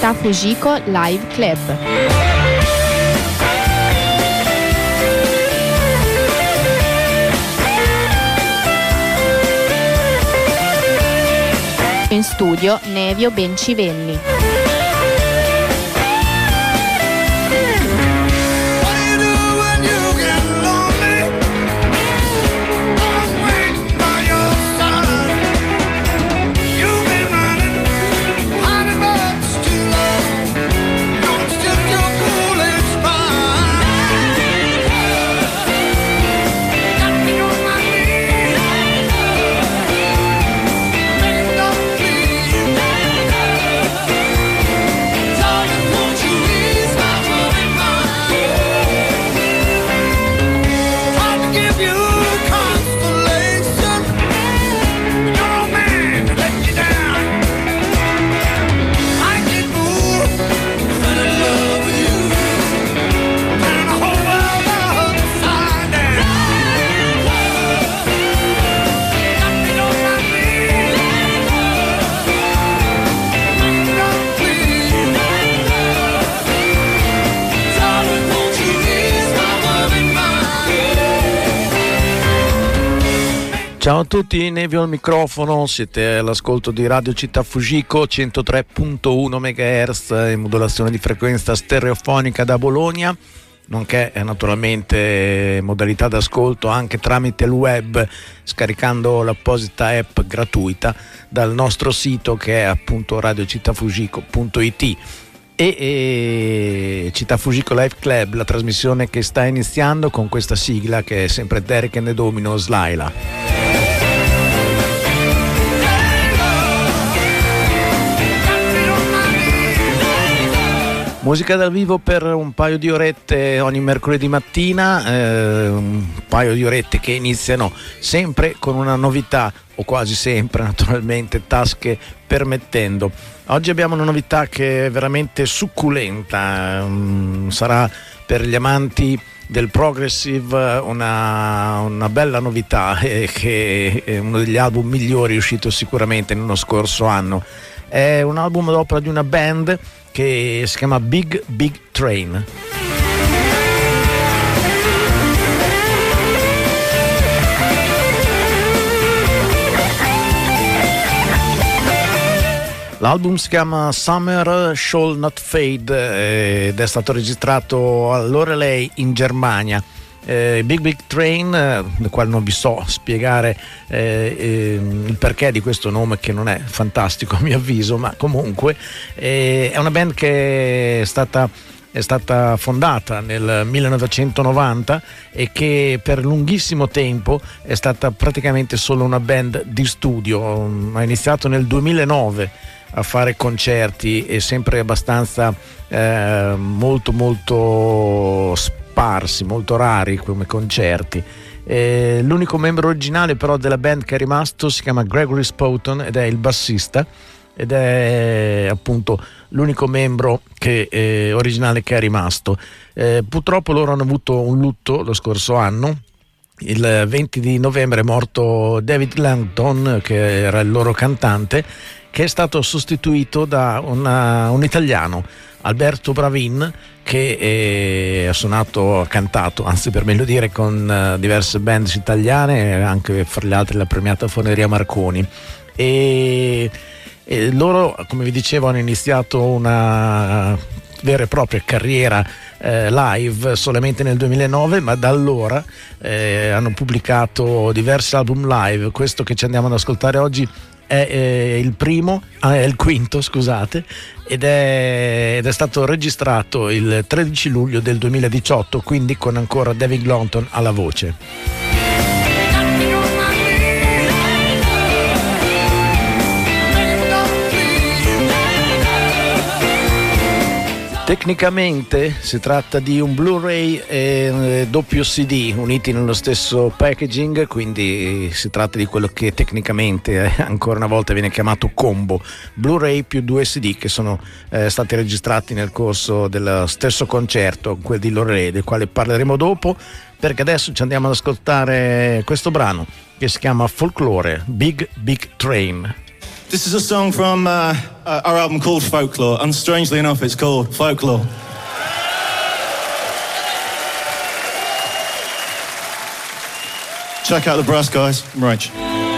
Città Fujiko Live Club. In studio Nevio Bencivelli. Ciao a tutti, Nevio al microfono, siete all'ascolto di Radio Città Fujiko 103.1 MHz in modulazione di frequenza stereofonica da Bologna, nonché naturalmente modalità d'ascolto anche tramite il web, scaricando l'apposita app gratuita dal nostro sito che è appunto radiocittafujiko.it. E Città Fujiko Live Club, la trasmissione che sta iniziando con questa sigla che è sempre Derek and the Dominos Laila. Musica dal vivo per un paio di orette ogni mercoledì mattina, un paio di orette che iniziano sempre con una novità, o quasi sempre naturalmente, tasche permettendo. Oggi abbiamo una novità che è veramente succulenta, sarà per gli amanti del progressive una bella novità, che è uno degli album migliori uscito sicuramente nello scorso anno. È un album d'opera di una band che si chiama Big Big Train. L'album si chiama Summer Shall Not Fade ed è stato registrato a Loreley in Germania. Big Big Train, del quale non vi so spiegare il perché di questo nome, che non è fantastico a mio avviso, ma comunque è una band che è stata fondata nel 1990 e che per lunghissimo tempo è stata praticamente solo una band di studio. Ha iniziato nel 2009 a fare concerti e sempre abbastanza molto sparsi, molto rari come concerti. L'unico membro originale però della band che è rimasto si chiama Gregory Spouton ed è il bassista, ed è appunto l'unico membro originale che è rimasto. Purtroppo loro hanno avuto un lutto lo scorso anno. Il 20 di novembre è morto David Langton, che era il loro cantante, che è stato sostituito da un italiano, Alberto Bravin, che ha cantato, anzi per meglio dire, con diverse band italiane, anche fra gli altri la premiata Foneria Marconi. E loro, come vi dicevo, hanno iniziato una vera e propria carriera live solamente nel 2009, ma da allora hanno pubblicato diversi album live. Questo che ci andiamo ad ascoltare oggi è il quinto, scusate, ed è stato registrato il 13 luglio del 2018, quindi con ancora David Langton alla voce. Tecnicamente si tratta di un Blu-ray e doppio CD uniti nello stesso packaging, quindi si tratta di quello che tecnicamente ancora una volta viene chiamato combo, Blu-ray più 2 CD che sono stati registrati nel corso dello stesso concerto, quello di Loreley, del quale parleremo dopo, perché adesso ci andiamo ad ascoltare questo brano che si chiama Folklore, Big Big Train. This is a song from our album called Folklore, and strangely enough, it's called Folklore. Check out the brass, guys. Right.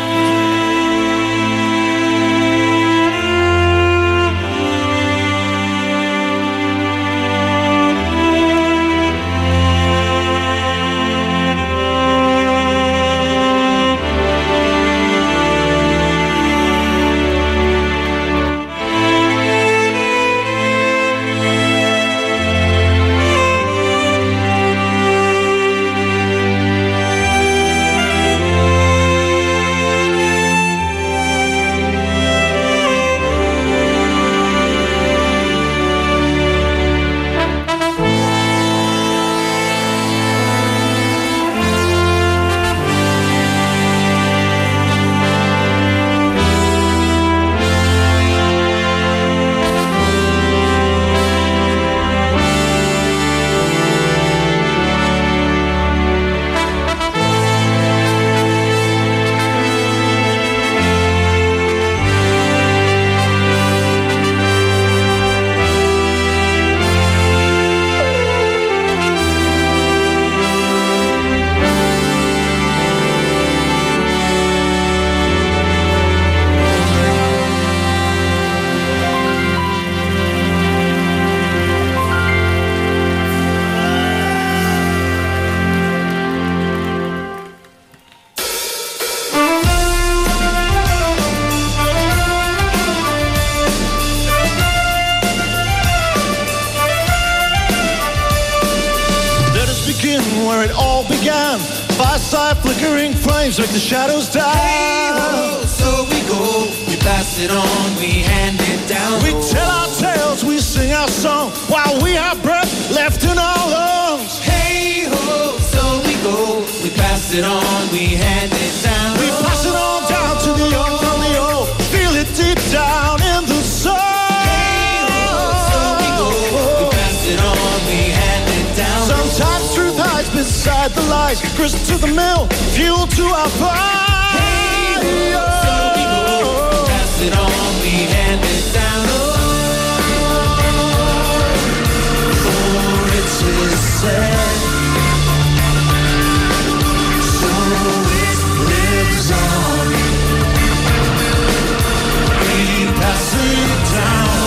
Where it all began, fireside flickering flames make the shadows die. Hey ho, so we go, we pass it on, we hand it down. We tell our tales, we sing our song, while we have breath left in our lungs. Hey ho, so we go, we pass it on, we hand it down. We pass it on down to the young from the old, feel it deep down in the soul. Hey ho, so we go, we pass it on, we hand it down. Sometimes truth hides beside the lies, grist to the mill, fuel to our fire. Hey ho, so we go, we pass it on, we hand it down. For it is said, so it lives on. We pass it down.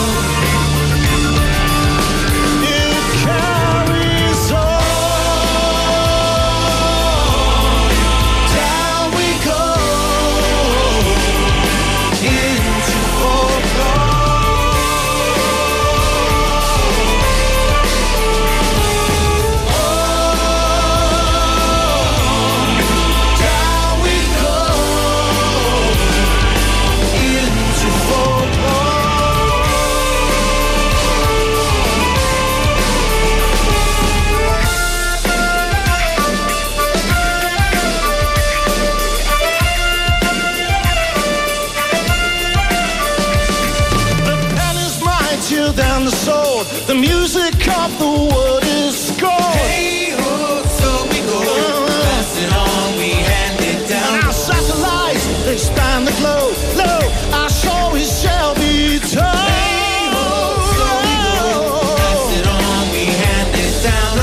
Than the sword, the music of the word is scored. Hey ho, so we go, pass it on, we hand it down. And our satellites, they span the globe. Lo, our story shall be told. Hey ho, so we go, pass it on, we hand it down.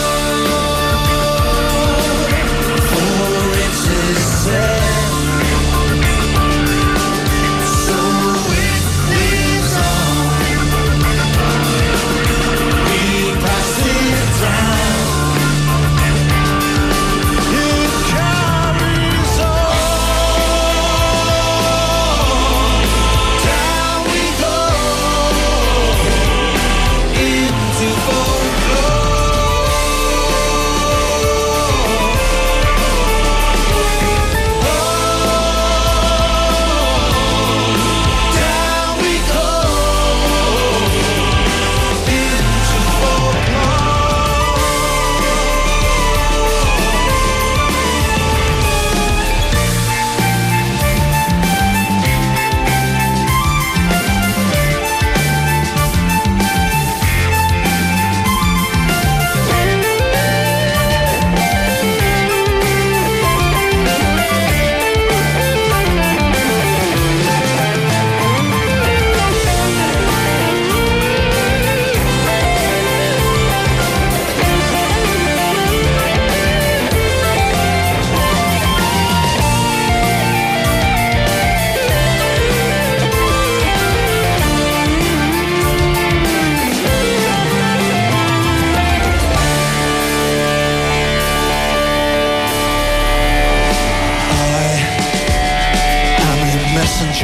Oh, for it is said, so it lives on. We pass it down.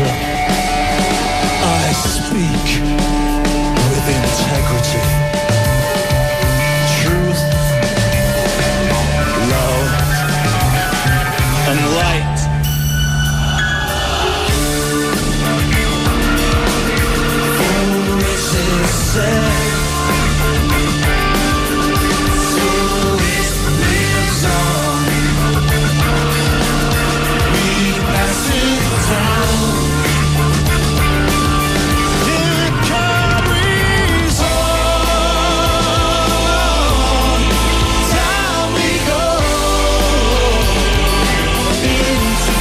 future. I speak with integrity, truth, love, and light. Voices said, so it lives on. We pass it down. It carries on. Down we go into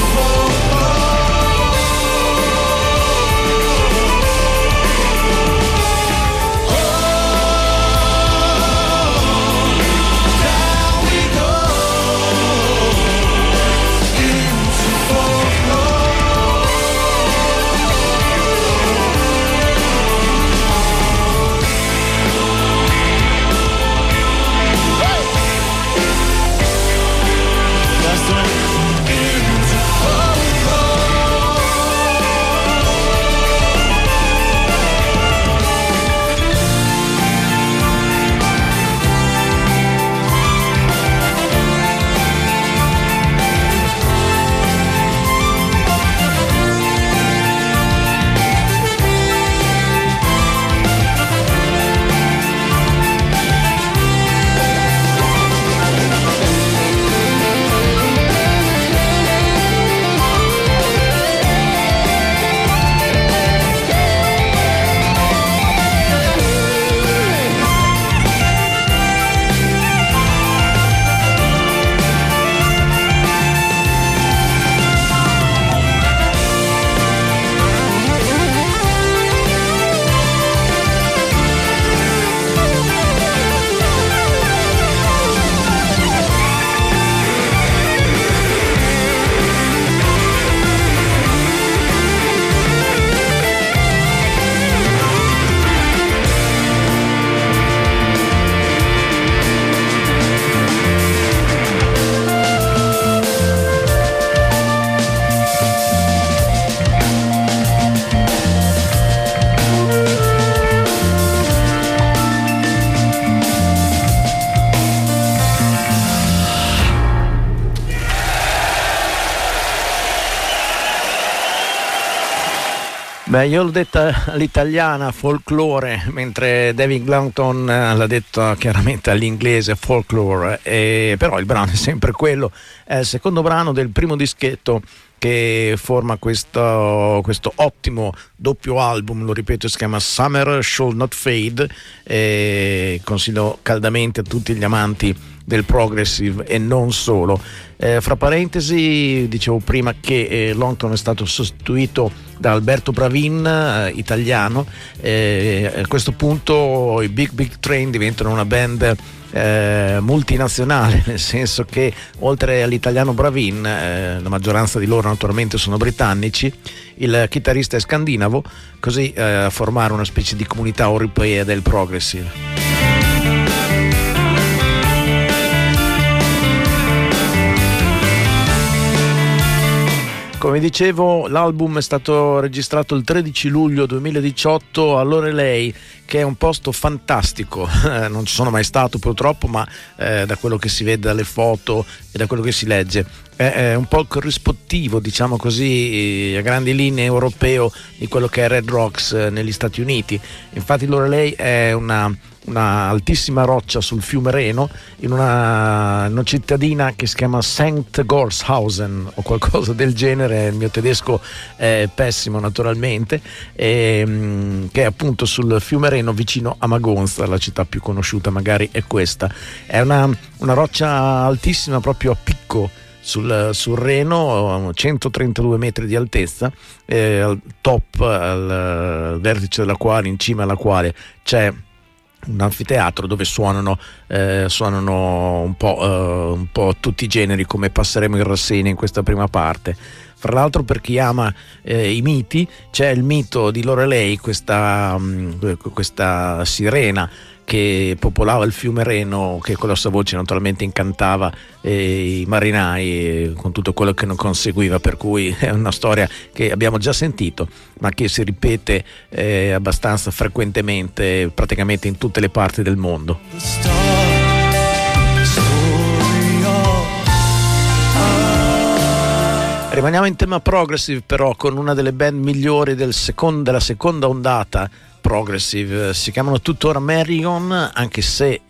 Beh, io l'ho detta all'italiana folklore, mentre David Glanton l'ha detto chiaramente all'inglese folklore, però il brano è sempre quello. È il secondo brano del primo dischetto che forma questo ottimo doppio album, lo ripeto, si chiama Summer Shall Not Fade, e consiglio caldamente a tutti gli amanti del progressive e non solo. Fra parentesi, dicevo prima che Longton è stato sostituito da Alberto Bravin, italiano. A questo punto i Big Train diventano una band multinazionale, nel senso che oltre all'italiano Bravin, la maggioranza di loro naturalmente sono britannici, il chitarrista è scandinavo, così a formare una specie di comunità europea del progressive. Come dicevo, l'album è stato registrato il 13 luglio 2018 a Loreley, che è un posto fantastico. Non ci sono mai stato purtroppo, ma da quello che si vede dalle foto e da quello che si legge è un po' il corrispettivo, diciamo così, a grandi linee europeo di quello che è Red Rocks negli Stati Uniti. Infatti Loreley è una altissima roccia sul fiume Reno, in una cittadina che si chiama St. Gorshausen o qualcosa del genere. Il mio tedesco è pessimo naturalmente, che è appunto sul fiume Reno vicino a Magonza. La città più conosciuta magari è questa. È una roccia altissima, proprio a picco sul Reno, 132 metri di altezza, al top, al vertice della quale, in cima alla quale c'è un anfiteatro dove suonano un po' tutti i generi, come passeremo in rassegna in questa prima parte. Fra l'altro, per chi ama i miti, c'è il mito di Loreley, questa sirena che popolava il fiume Reno, che con la sua voce naturalmente incantava i marinai con tutto quello che ne conseguiva, per cui è una storia che abbiamo già sentito ma che si ripete abbastanza frequentemente praticamente in tutte le parti del mondo. Rimaniamo in tema progressive però con una delle band migliori della seconda ondata progressive, si chiamano tuttora Marion, anche se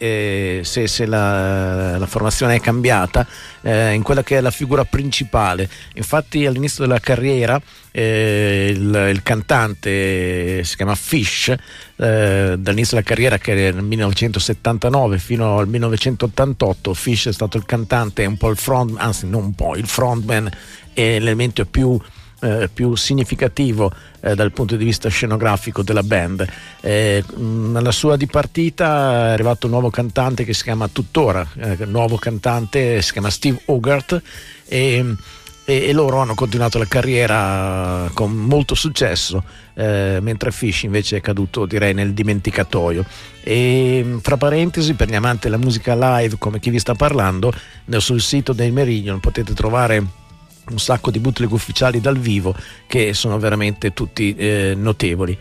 la formazione è cambiata in quella che è la figura principale. Infatti all'inizio della carriera il cantante si chiama Fish, dall'inizio della carriera, che è nel 1979 fino al 1988, Fish è stato il cantante, un po' il front, anzi non un po', il frontman e l'elemento più significativo dal punto di vista scenografico della band. Alla sua dipartita è arrivato un nuovo cantante che si chiama tuttora, nuovo cantante, si chiama Steve Hogarth, e loro hanno continuato la carriera con molto successo, mentre Fish invece è caduto, direi, nel dimenticatoio. E fra parentesi, per gli amanti della musica live come chi vi sta parlando, sul sito dei Meridian potete trovare un sacco di bootleg ufficiali dal vivo che sono veramente tutti notevoli.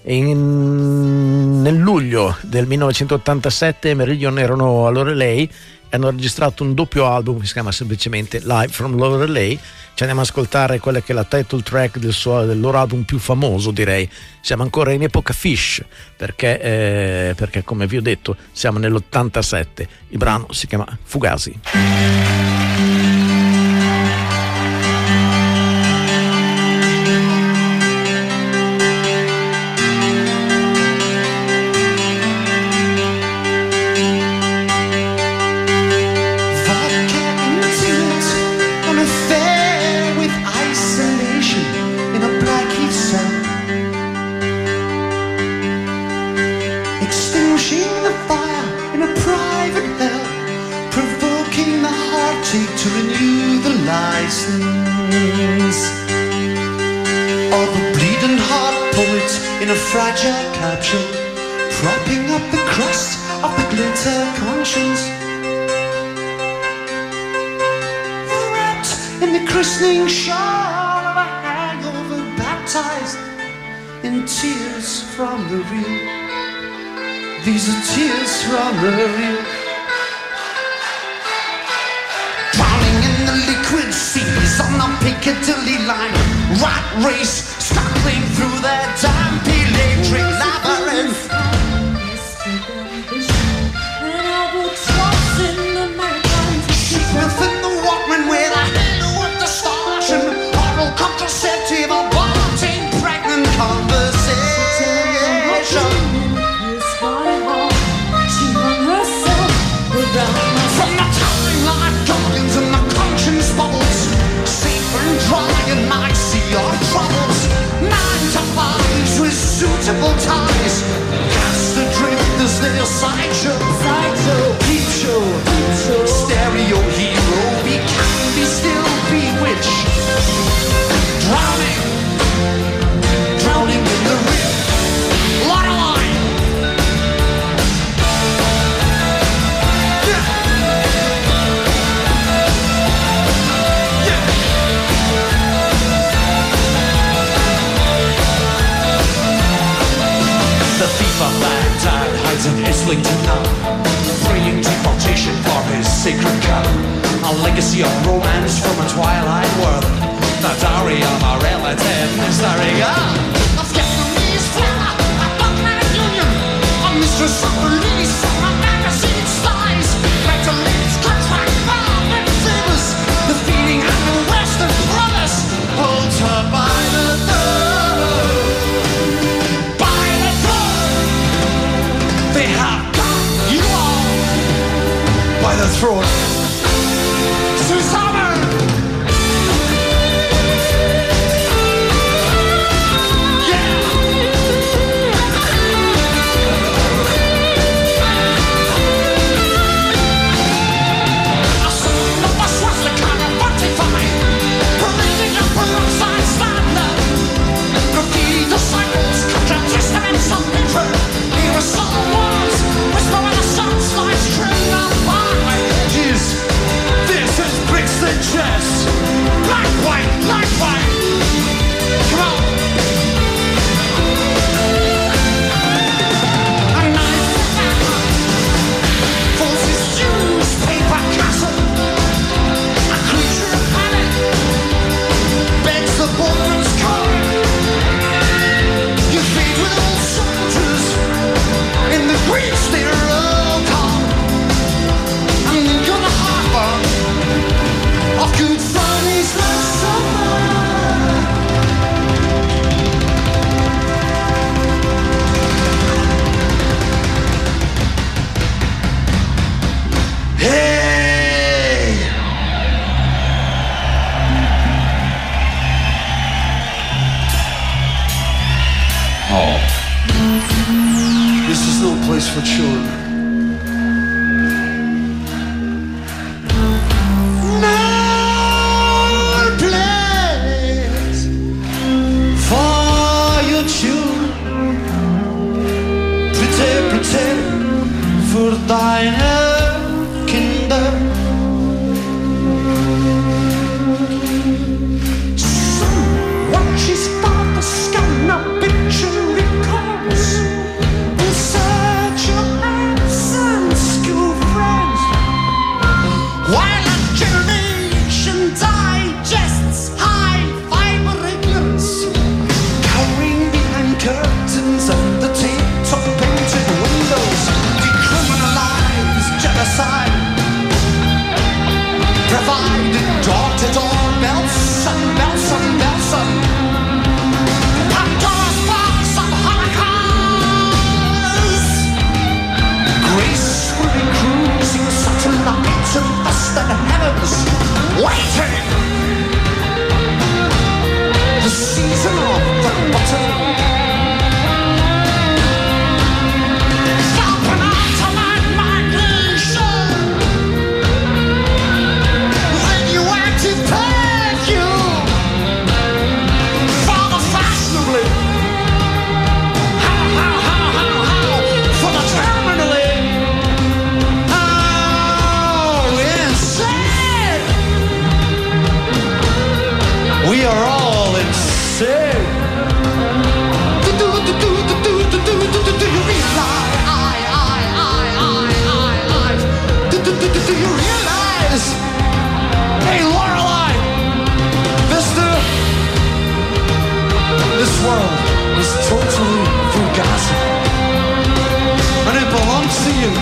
Nel luglio del 1987 Meridian erano a Lorelei e hanno registrato un doppio album che si chiama semplicemente Live from Lorelei. Ci andiamo ad ascoltare quella che è la title track del loro album più famoso, direi. Siamo ancora in epoca Fish, perché come vi ho detto siamo nell'87. Il brano si chiama Fugazi. To renew the license of a bleeding heart poet in a fragile capsule, propping up the crust of the glitter conscience, wrapped in the christening shawl of a hangover, baptized in tears from the real. These are tears from the real. Liquid seas on the Piccadilly line, rat race scuttling through their damn electric labyrinth. Within the Walkman with a halo of distortion, oral contraceptive, a wanting pregnant conversation. From the timeline guardians and the conscience bubbles, safe and dry and might see our troubles. 9 to 5s with suitable ties, cast adrift as their sideshow. Peep show, stereo hero, we can be still bewitched. Drowning in the rift. What a line! The thief of Baghdad hides in Islington now, praying deportation for his sacred cow. A legacy of romance from a twilight world, the dowry of a relative is the regard of Vietnamese flower, a dogmatic union, a mistress of release, a magazine spies, Magdalene's contract, and famous, the feeding and the western promise, holds her by the throat. They have got you all by the throat. Susanna! Disciples, cut your testaments of hatred. Here are some words, whisper For children. No place for your children. Prepare for thine kingdom. Someone she's got the scan of picture recalls. While a generation digests high fiber ignorance, cowering behind curtains and the tip-top painted windows, decriminalize genocide, provided door-to-door Belson, Pandora's box of Holocaust, gracefully cruising satellites of the heavens, waiting. The season of the bottom. Stopping out to my nation. Radioactive perfume. For the fashionably. How. For the terminally. We are all insane. Do you realize? Do you realize? Hey, Lorelei, this world is totally fugazi, and it belongs to you.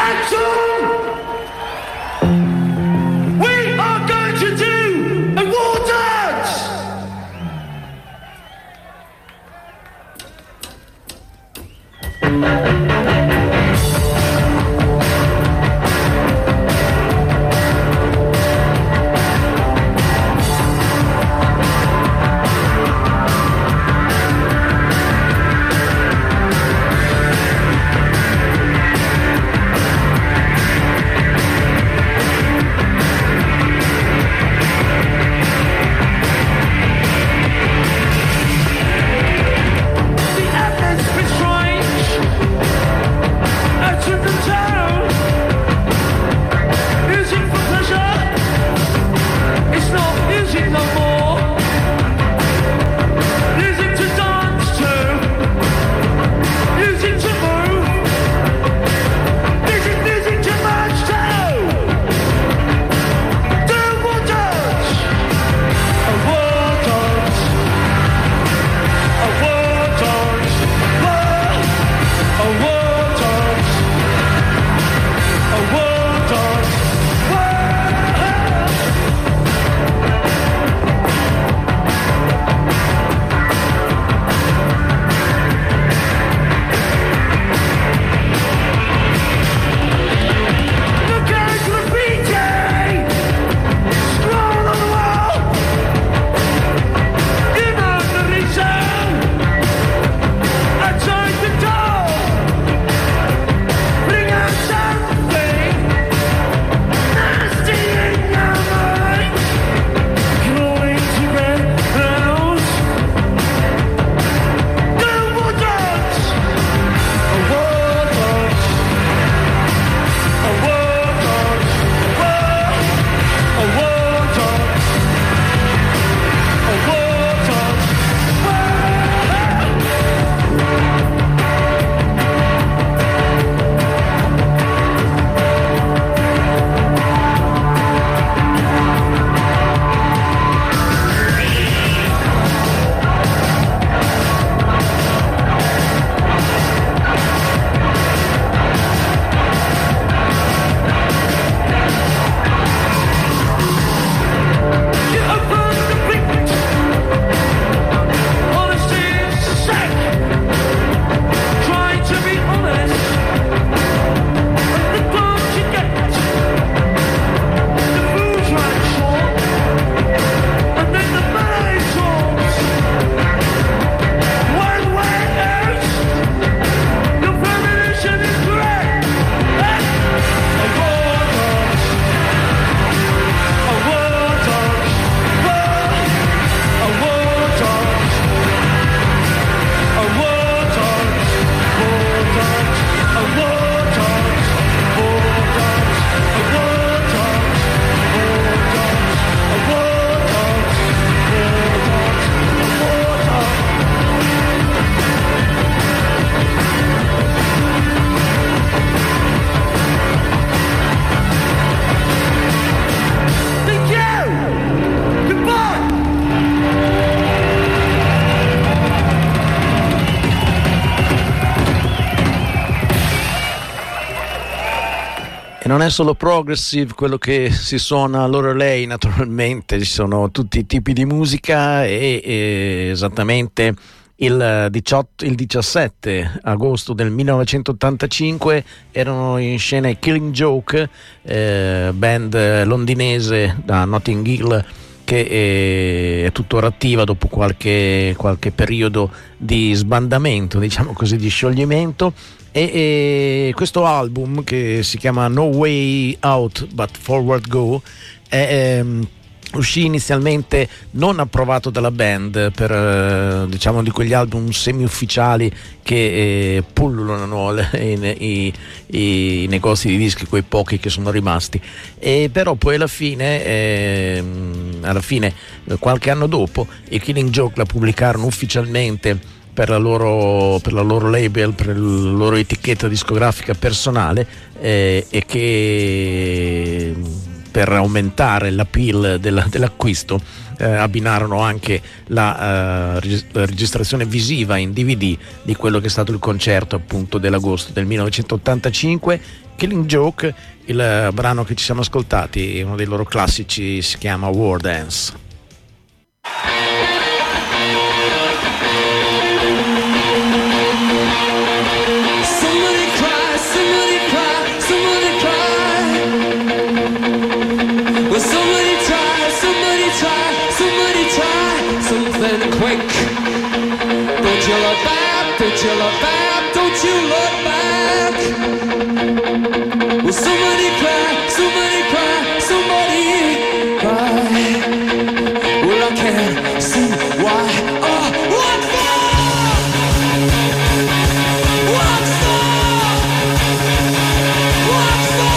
non è solo progressive quello che si suona all'Orelei, naturalmente ci sono tutti i tipi di musica e esattamente il 17 agosto del 1985 erano in scena i Killing Joke, band londinese da Notting Hill che è tuttora attiva dopo qualche periodo di sbandamento, diciamo così, di scioglimento. E questo album, che si chiama No Way Out But Forward Go, uscì inizialmente non approvato dalla band per diciamo di quegli album semi-ufficiali che pullulano i negozi di dischi, quei pochi che sono rimasti, e però poi alla fine qualche anno dopo i Killing Joke la pubblicarono ufficialmente per la loro label, per la loro etichetta discografica personale, e che per aumentare l'appeal dell'acquisto abbinarono anche la registrazione visiva in DVD di quello che è stato il concerto appunto dell'agosto del 1985. Killing Joke, il brano che ci siamo ascoltati, uno dei loro classici, si chiama War Dance. Something quick. Don't you look back, don't you look back, don't you look back. Will somebody cry, somebody cry, somebody cry. Well, I can't see why. Oh, what for? What for? What for?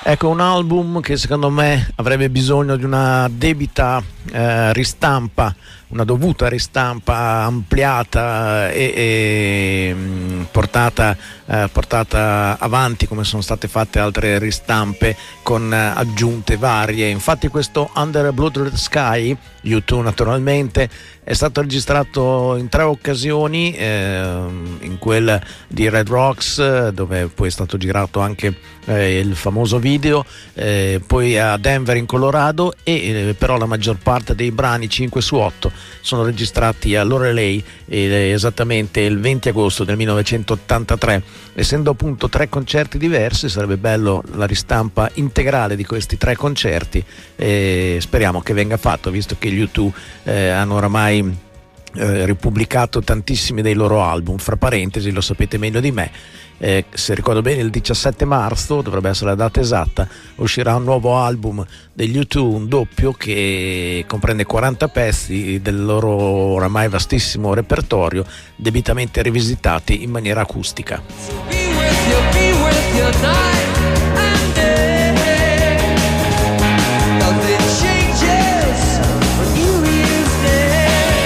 Ecco, un album che secondo me avrebbe bisogno di una debita ristampa, una dovuta ristampa ampliata e portata avanti come sono state fatte altre ristampe con aggiunte varie. Infatti questo Under a Blue Red Sky, U2 naturalmente, è stato registrato in 3 occasioni, in quella di Red Rocks, dove poi è stato girato anche il famoso video, poi a Denver in Colorado, e però la maggior parte dei brani, 5 su 8, sono registrati a Lorelei esattamente il 20 agosto del 1983. Essendo appunto 3 concerti diversi, sarebbe bello la ristampa integrale di questi 3 concerti, e speriamo che venga fatto, visto che gli U2 hanno oramai ripubblicato tantissimi dei loro album. Fra parentesi, lo sapete meglio di me, se ricordo bene il 17 marzo, dovrebbe essere la data esatta, uscirà un nuovo album degli U2, un doppio che comprende 40 pezzi del loro oramai vastissimo repertorio, debitamente rivisitati in maniera acustica. Be with you night and day. Nothing changes when you is there.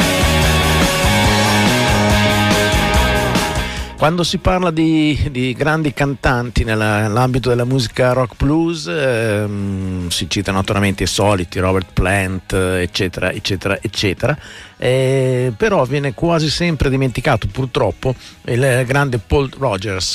Quando si parla di grandi cantanti nell'ambito della musica rock blues, si citano naturalmente i soliti, Robert Plant, eccetera, eccetera, eccetera. Però viene quasi sempre dimenticato purtroppo il grande Paul Rogers,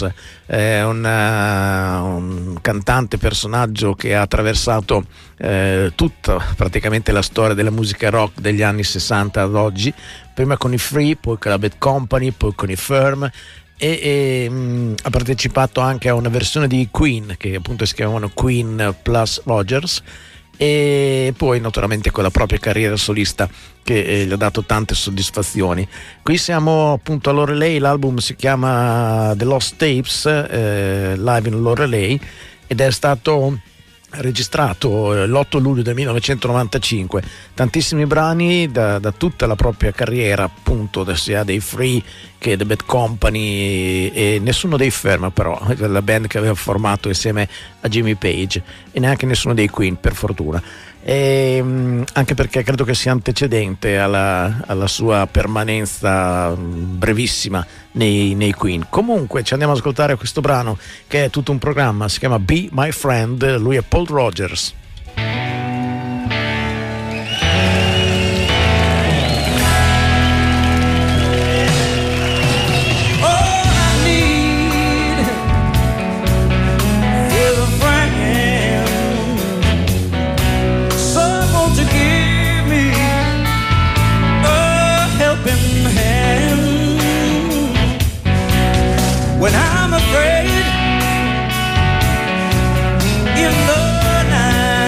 un cantante, personaggio che ha attraversato tutta praticamente la storia della musica rock degli anni 60 ad oggi, prima con i Free, poi con la Bad Company, poi con i Firm, e ha partecipato anche a una versione di Queen che appunto si chiamavano Queen plus Rogers, e poi naturalmente con la propria carriera solista che gli ha dato tante soddisfazioni. Qui siamo appunto a Lorelei, l'album si chiama The Lost Tapes, Live in Lorelei, ed è stato registrato l'8 luglio del 1995. Tantissimi brani da tutta la propria carriera, appunto, sia dei Free che The Bad Company, e nessuno dei Firm, però, la band che aveva formato insieme a Jimmy Page, e neanche nessuno dei Queen, per fortuna. Anche perché credo che sia antecedente alla sua permanenza brevissima nei Queen. Comunque ci andiamo ad ascoltare questo brano che è tutto un programma, si chiama Be My Friend, lui è Paul Rogers. When I'm afraid in the night.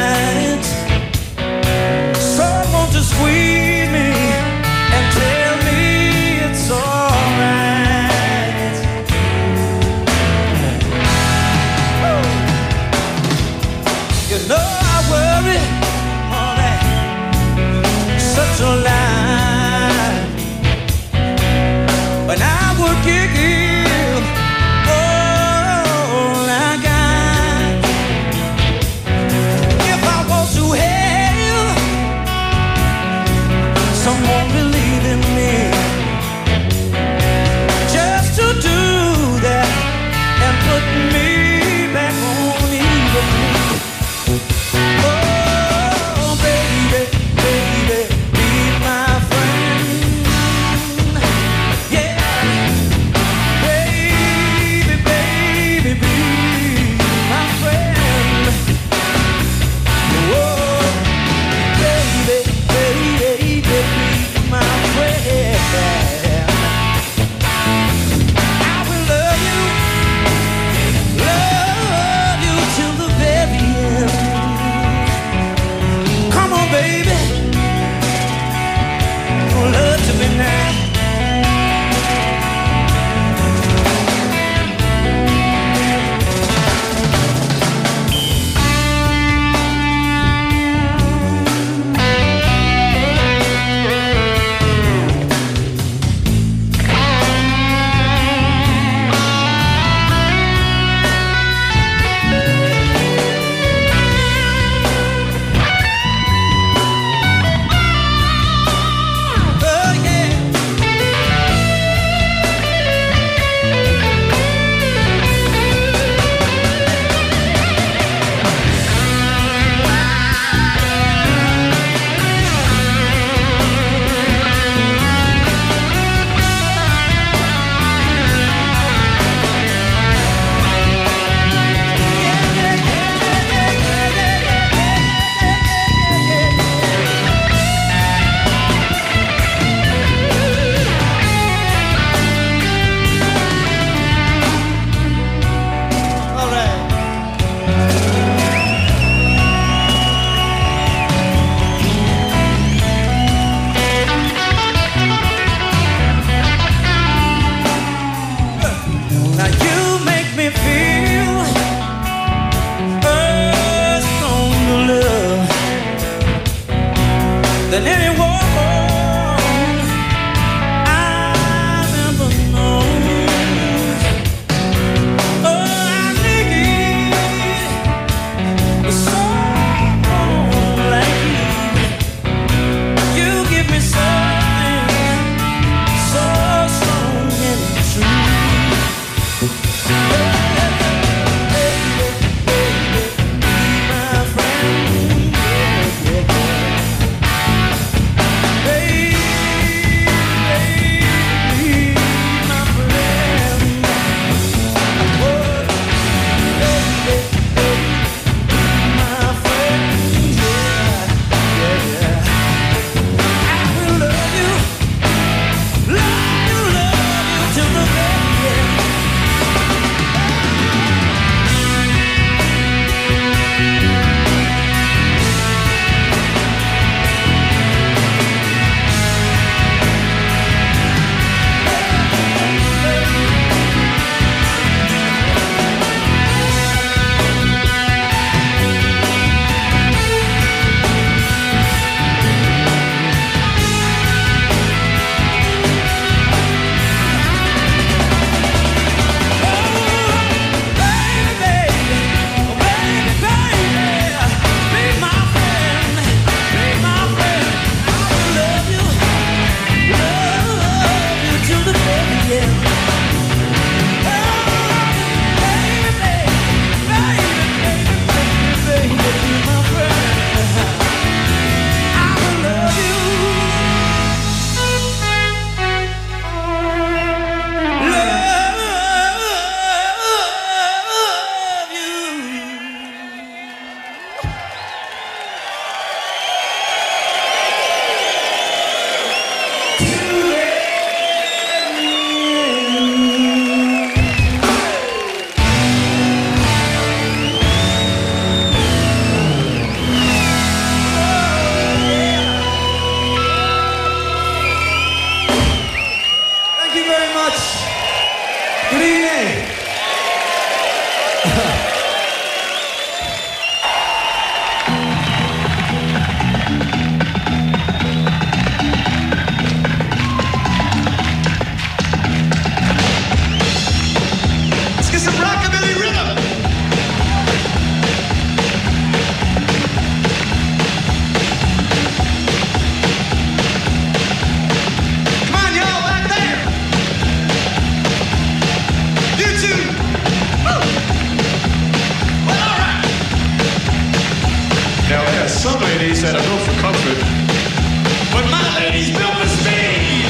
some ladies that are built for comfort, but my lady's built for speed.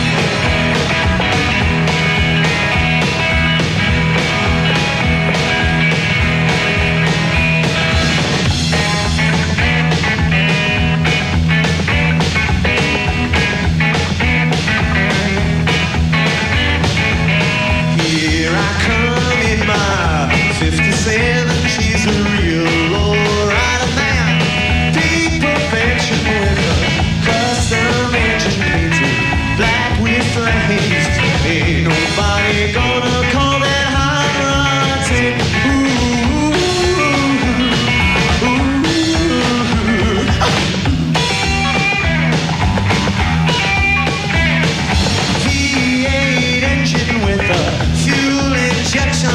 Here I come in my 57, she's a real lowrider man. Deep perfection with a custom engine painted black with flames. Ain't nobody gonna call that hot rod tape. V8 engine with a fuel injection.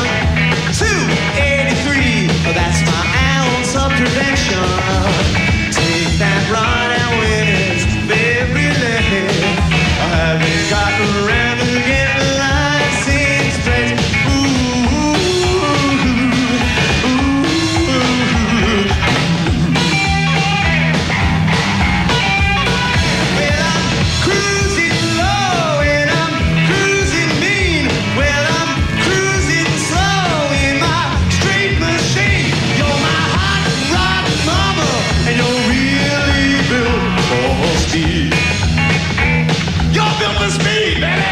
283, that's my ounce of prevention. Take that rod and win its very leg. I haven't gotten around to getting the license plate. Well, I'm cruising low and I'm cruising mean. Well, I'm cruising slow in my straight machine. You're my hot rod mama, and you're really built for speed. You're built for speed, baby.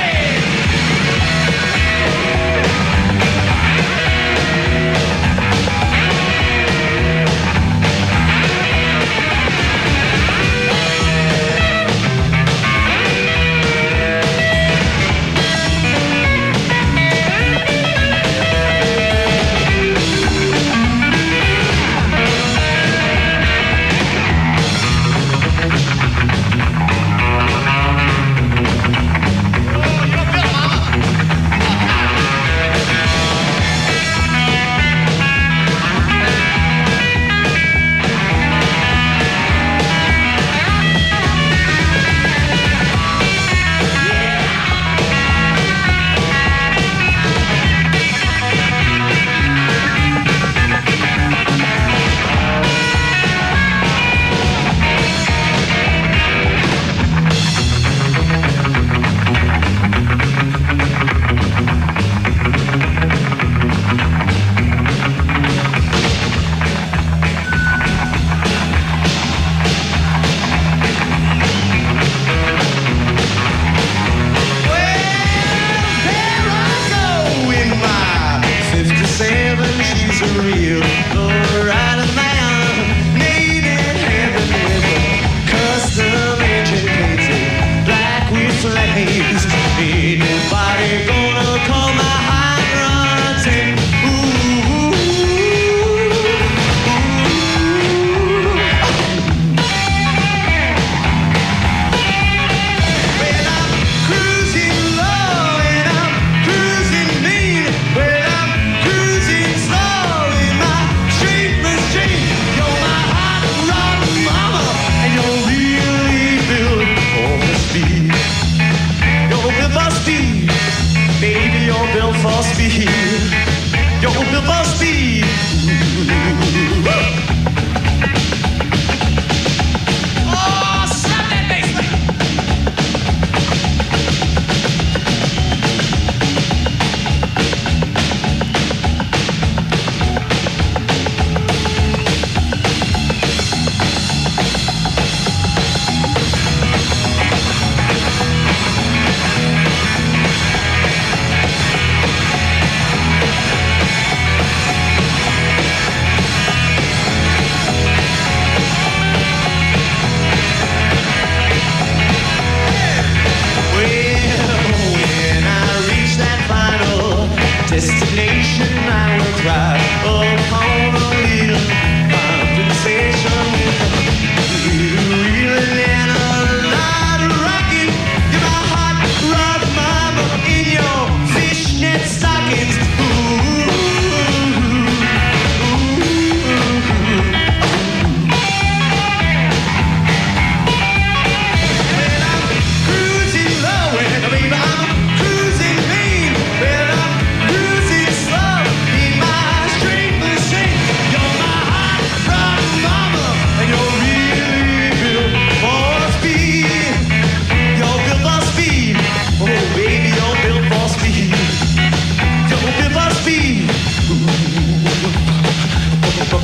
Street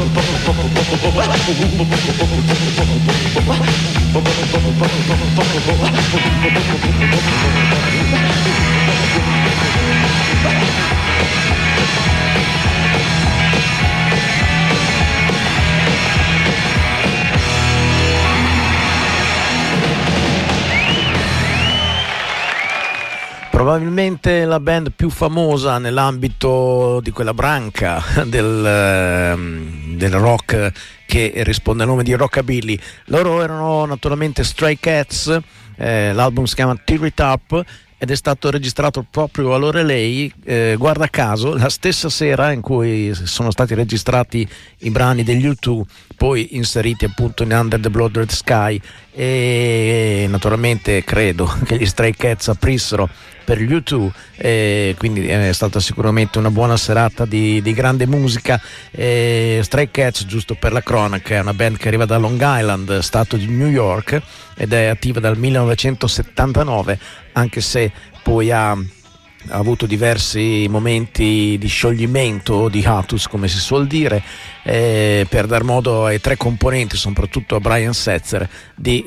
Probabilmente la band più famosa nell'ambito di quella branca del rock che risponde al nome di rockabilly. Loro erano naturalmente Stray Cats, l'album si chiama Tear It Up ed è stato registrato proprio a Lorelei, guarda caso, la stessa sera in cui sono stati registrati i brani degli U2, poi inseriti appunto in Under the Blood Red Sky, e naturalmente credo che gli Stray Cats aprissero per gli U2, quindi è stata sicuramente una buona serata di grande musica. Stray Cats, giusto per la cronaca, è una band che arriva da Long Island, stato di New York, ed è attiva dal 1979, anche se poi ha avuto diversi momenti di scioglimento, di hiatus come si suol dire, per dar modo ai tre componenti, soprattutto a Brian Setzer, di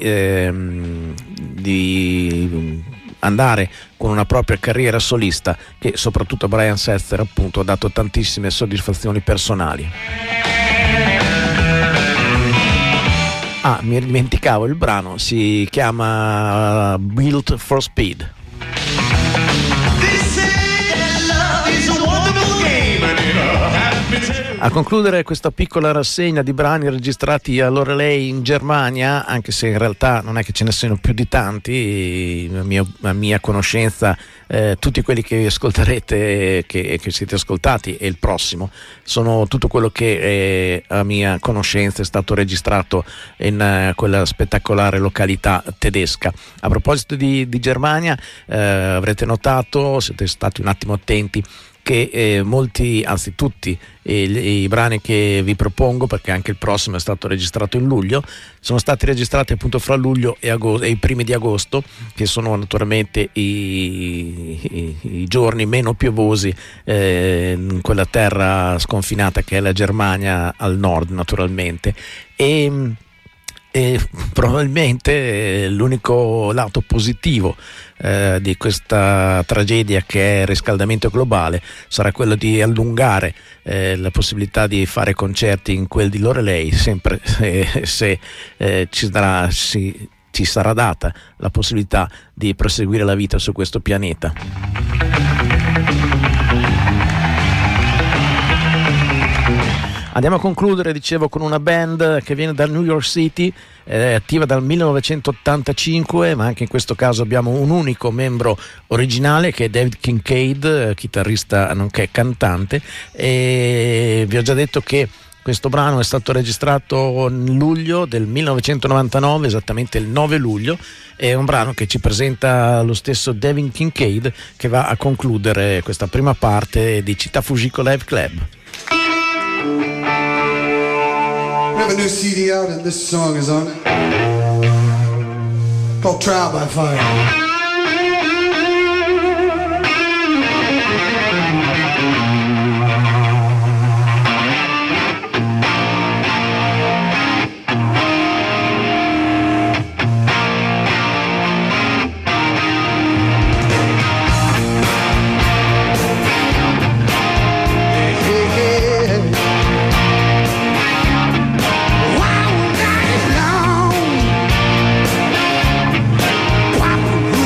andare con una propria carriera solista, che soprattutto a Brian Setzer appunto ha dato tantissime soddisfazioni personali. Mi dimenticavo, il brano si chiama Built for Speed. A concludere questa piccola rassegna di brani registrati a Lorelei in Germania, anche se in realtà non è che ce ne siano più di tanti, a mia conoscenza tutti quelli che ascolterete, che siete ascoltati, e il prossimo sono tutto quello che a mia conoscenza è stato registrato in quella spettacolare località tedesca. A proposito di Germania, avrete notato, siete stati un attimo attenti, che molti, anzi tutti i brani che vi propongo, perché anche il prossimo è stato registrato in luglio, sono stati registrati appunto fra luglio e i primi di agosto, che sono naturalmente i giorni meno piovosi in quella terra sconfinata che è la Germania al nord, naturalmente. E probabilmente l'unico lato positivo di questa tragedia, che è il riscaldamento globale, sarà quello di allungare la possibilità di fare concerti in quel di Lorelei, sempre se ci sarà data la possibilità di proseguire la vita su questo pianeta. Andiamo a concludere, dicevo, con una band che viene da New York City, è attiva dal 1985, ma anche in questo caso abbiamo un unico membro originale, che è David Kincaid, chitarrista nonché cantante, e vi ho già detto che questo brano è stato registrato in luglio del 1999, esattamente il 9 luglio, è un brano che ci presenta lo stesso David Kincaid, che va a concludere questa prima parte di Città Fujiko Live Club. We have a new CD out and this song is on it, called Trial by Fire. Who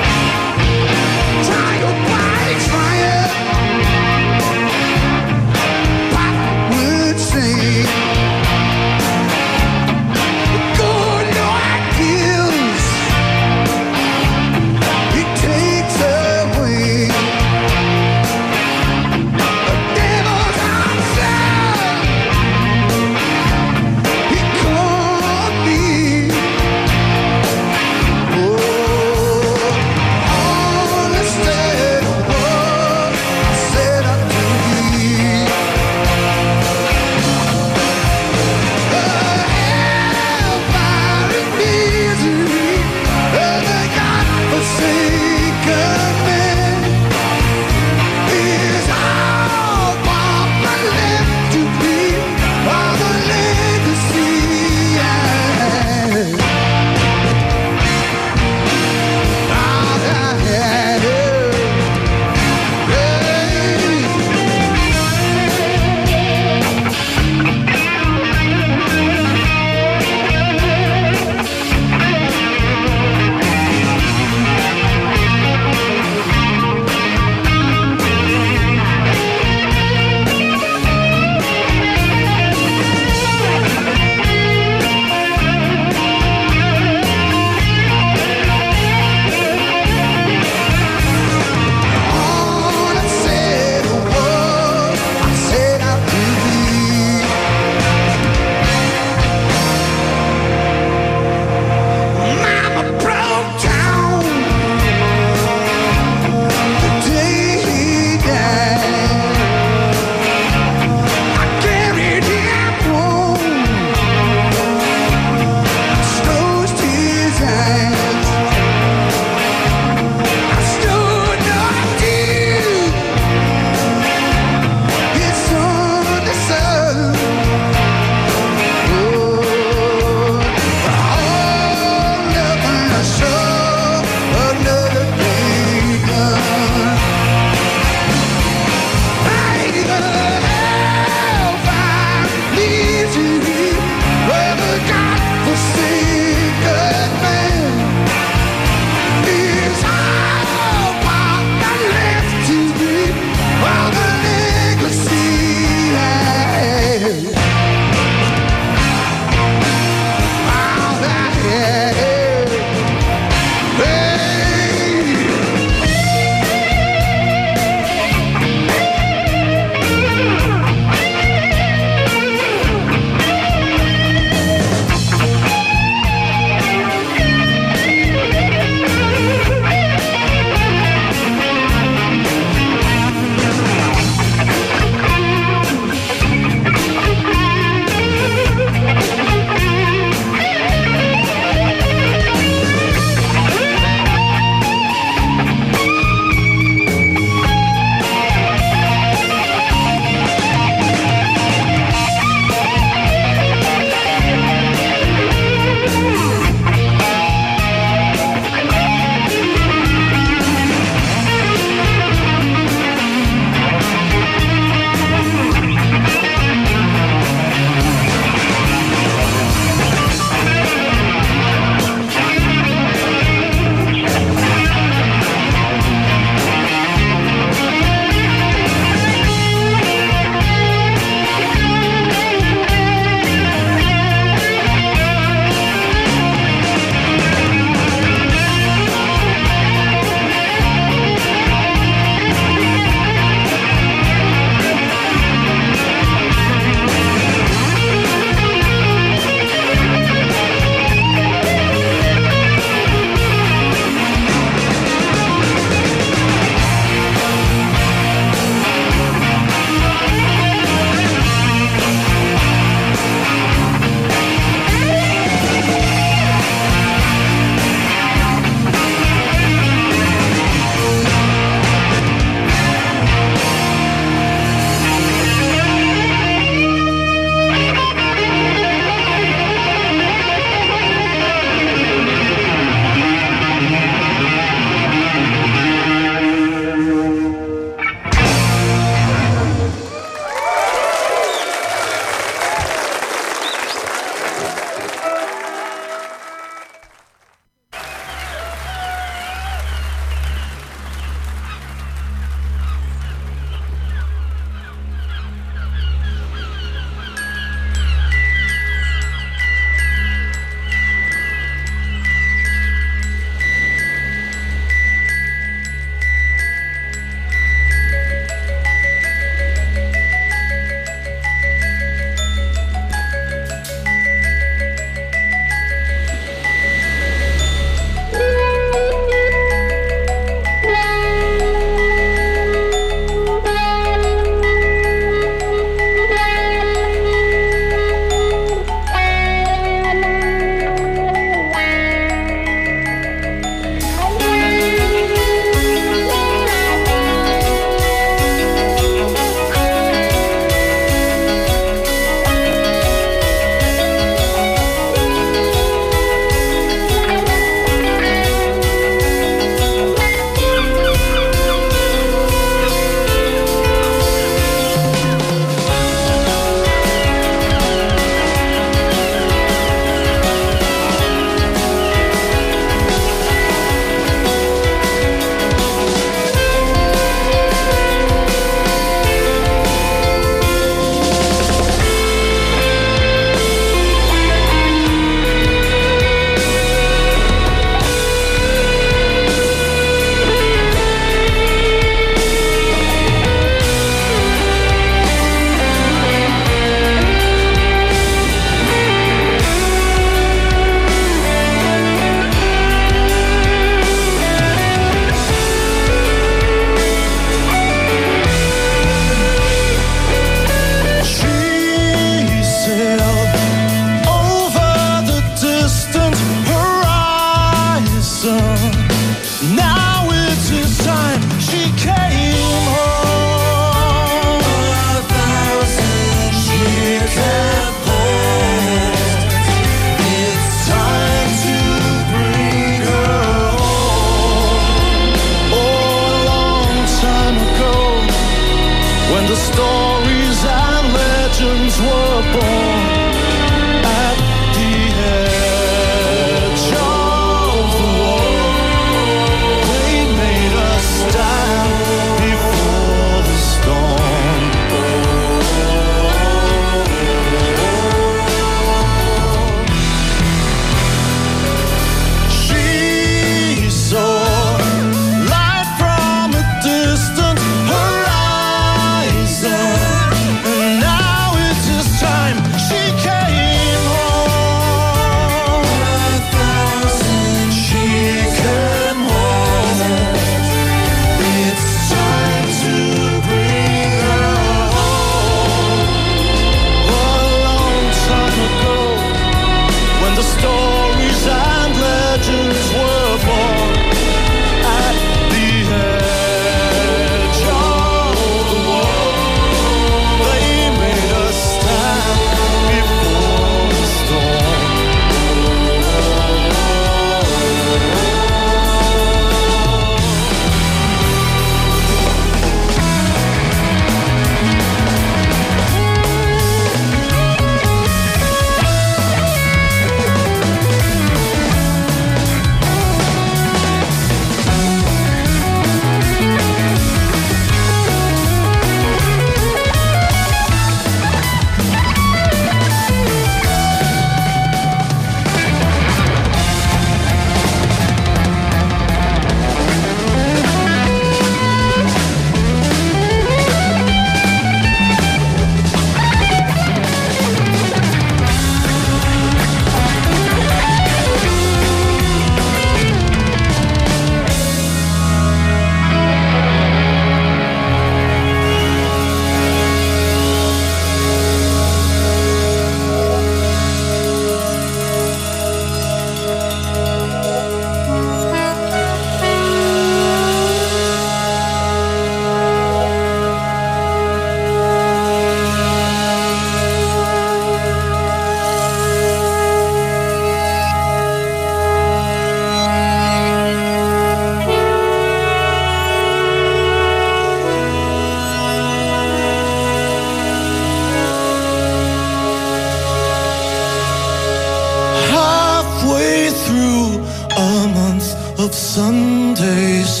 of Sundays.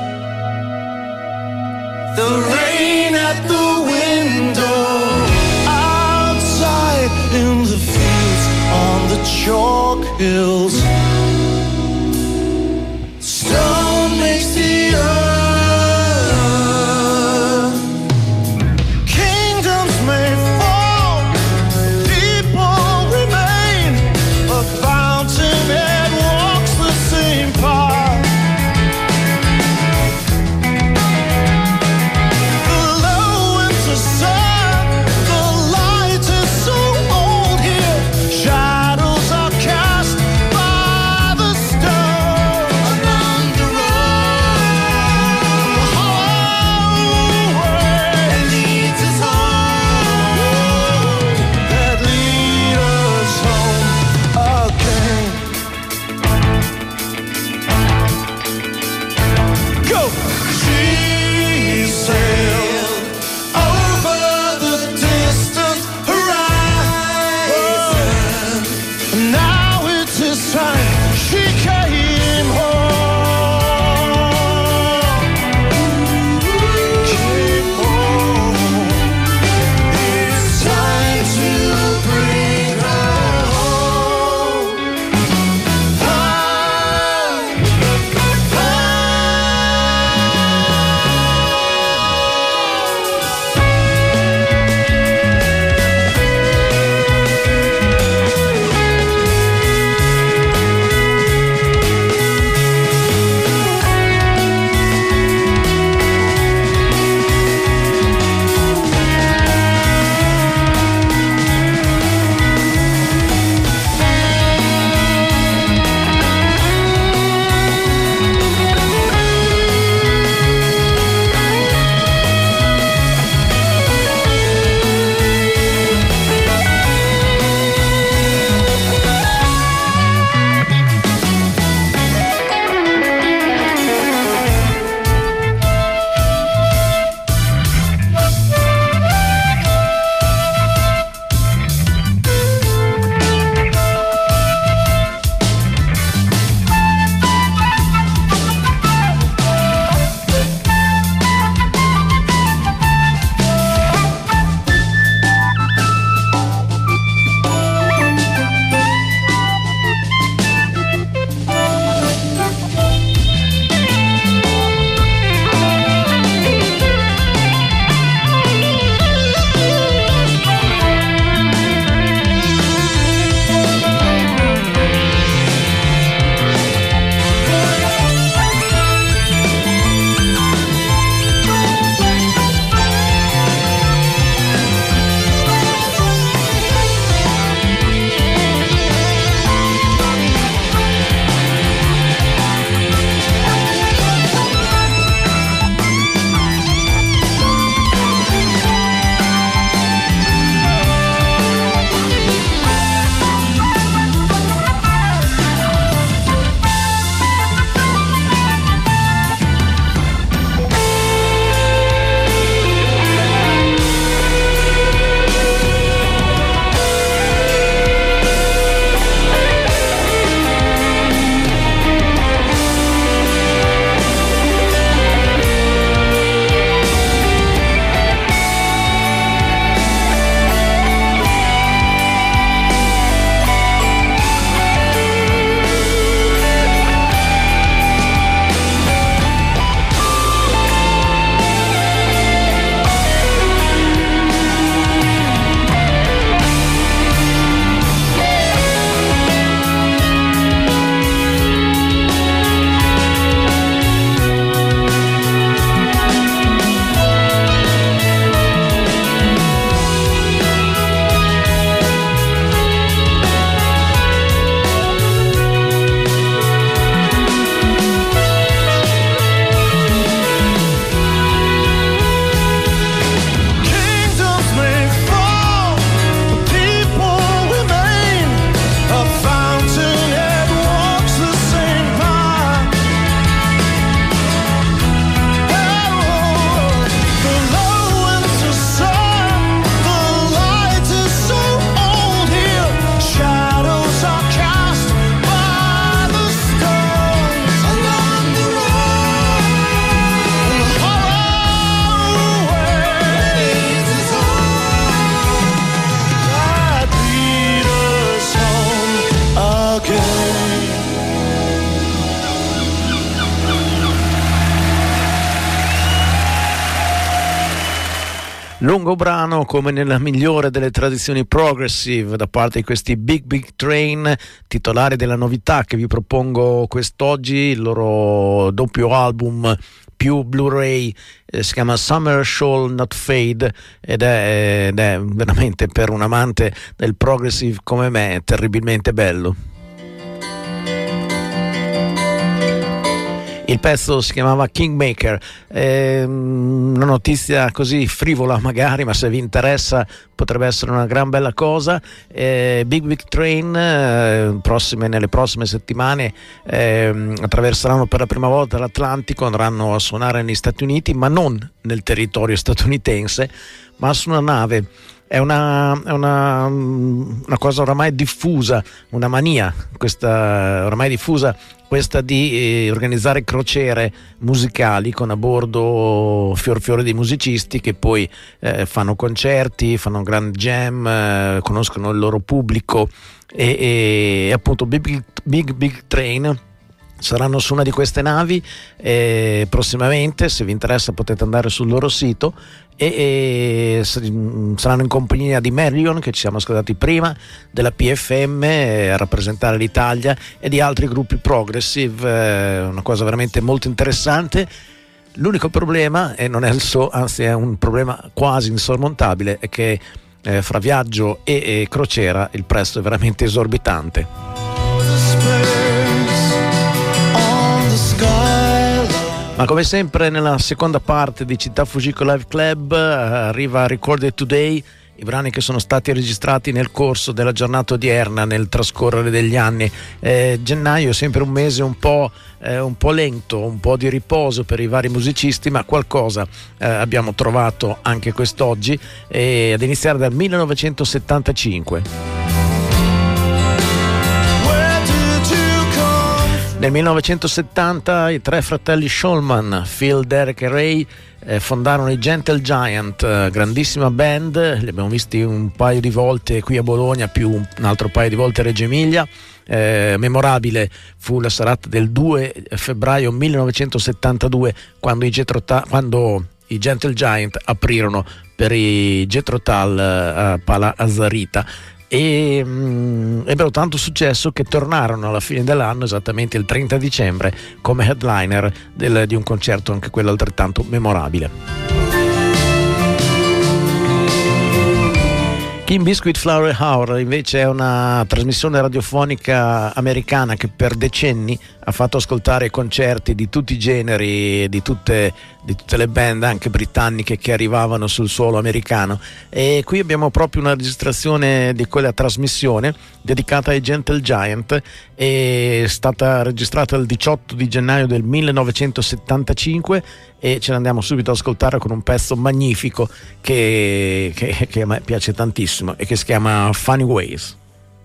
The rain at the window, outside in the fields, on the chalk hills. Stone makes the earth. Kingdoms may fall, people remain. A fountainhead walks the same path. The low winter sun, the light is so old here. Shadows are cast by Lungo brano come nella migliore delle tradizioni progressive da parte di questi Big Big Train, titolari della novità che vi propongo quest'oggi, il loro doppio album più Blu-ray, si chiama Summer Shall Not Fade ed è veramente, per un amante del progressive come me, terribilmente bello. Il pezzo si chiamava Kingmaker, una notizia così frivola magari, ma se vi interessa potrebbe essere una gran bella cosa. Big Big Train nelle prossime settimane attraverseranno per la prima volta l'Atlantico, andranno a suonare negli Stati Uniti, ma non nel territorio statunitense, ma su una nave. È una cosa oramai diffusa, una mania questa oramai diffusa, questa di organizzare crociere musicali con a bordo fior di musicisti che poi fanno concerti, fanno un grand jam, conoscono il loro pubblico e appunto Big Train saranno su una di queste navi prossimamente. Se vi interessa potete andare sul loro sito e saranno in compagnia di Marion, che ci siamo ascoltati prima, della PFM a rappresentare l'Italia, e di altri gruppi progressive, una cosa veramente molto interessante. L'unico problema, e non è anzi è un problema quasi insormontabile, è che fra viaggio e crociera il prezzo è veramente esorbitante. Ma come sempre nella seconda parte di Città Fujiko Live Club arriva Recorded Today, i brani che sono stati registrati nel corso della giornata odierna, nel trascorrere degli anni. Gennaio è sempre un mese un po' lento, un po' di riposo per i vari musicisti, ma qualcosa abbiamo trovato anche quest'oggi, ad iniziare dal 1975. Nel 1970 i tre fratelli Shulman, Phil, Derek e Ray, fondarono i Gentle Giant, grandissima band, li abbiamo visti un paio di volte qui a Bologna, più un altro paio di volte a Reggio Emilia. Memorabile fu la serata del 2 febbraio 1972 quando i Gentle Giant aprirono per i Jethro Tull a Pala Azzarita. E ebbero tanto successo che tornarono alla fine dell'anno, esattamente il 30 dicembre, come headliner di un concerto anche quello altrettanto memorabile. Kim Biscuit Flower Hour invece è una trasmissione radiofonica americana che per decenni ha fatto ascoltare concerti di tutti i generi, di tutte le band anche britanniche che arrivavano sul suolo americano, e qui abbiamo proprio una registrazione di quella trasmissione dedicata ai Gentle Giant. È stata registrata il 18 di gennaio del 1975 e ce l'andiamo subito ad ascoltare con un pezzo magnifico che a me piace tantissimo e che si chiama Funny Ways.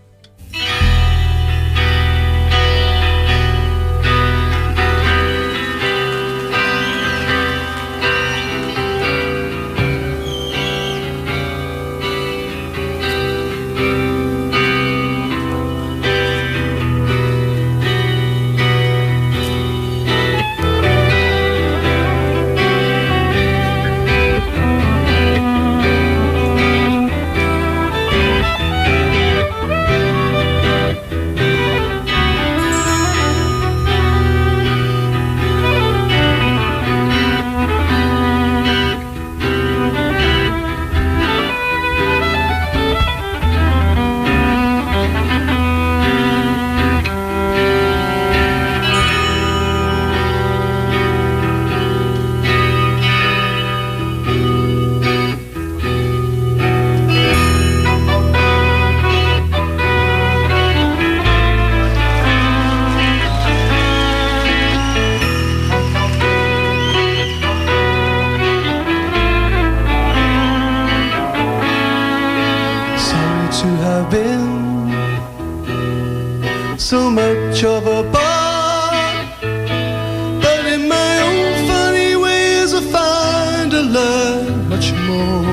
So much of a bar, but in my own funny ways I find I learn much more.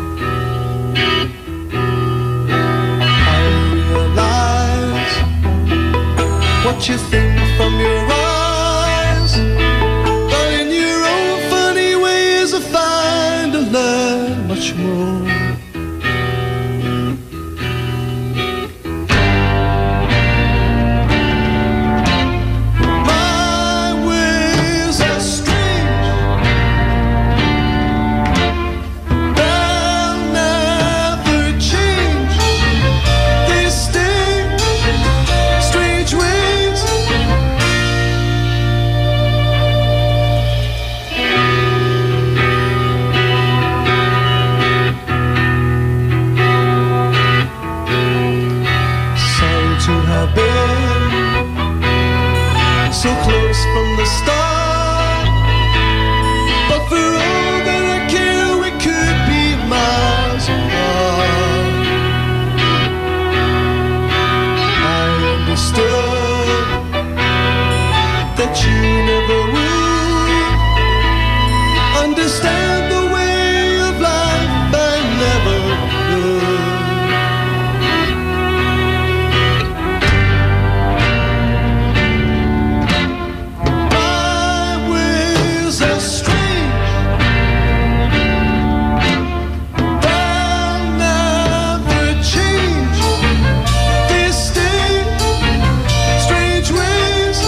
I realize what you think from your eyes, but in your own funny ways I find I learn much us from the start. But for all that I care, we could be miles apart. I understood that you never would understand the way of life. I never could. My ways are strange. They'll never change. They stay strange ways.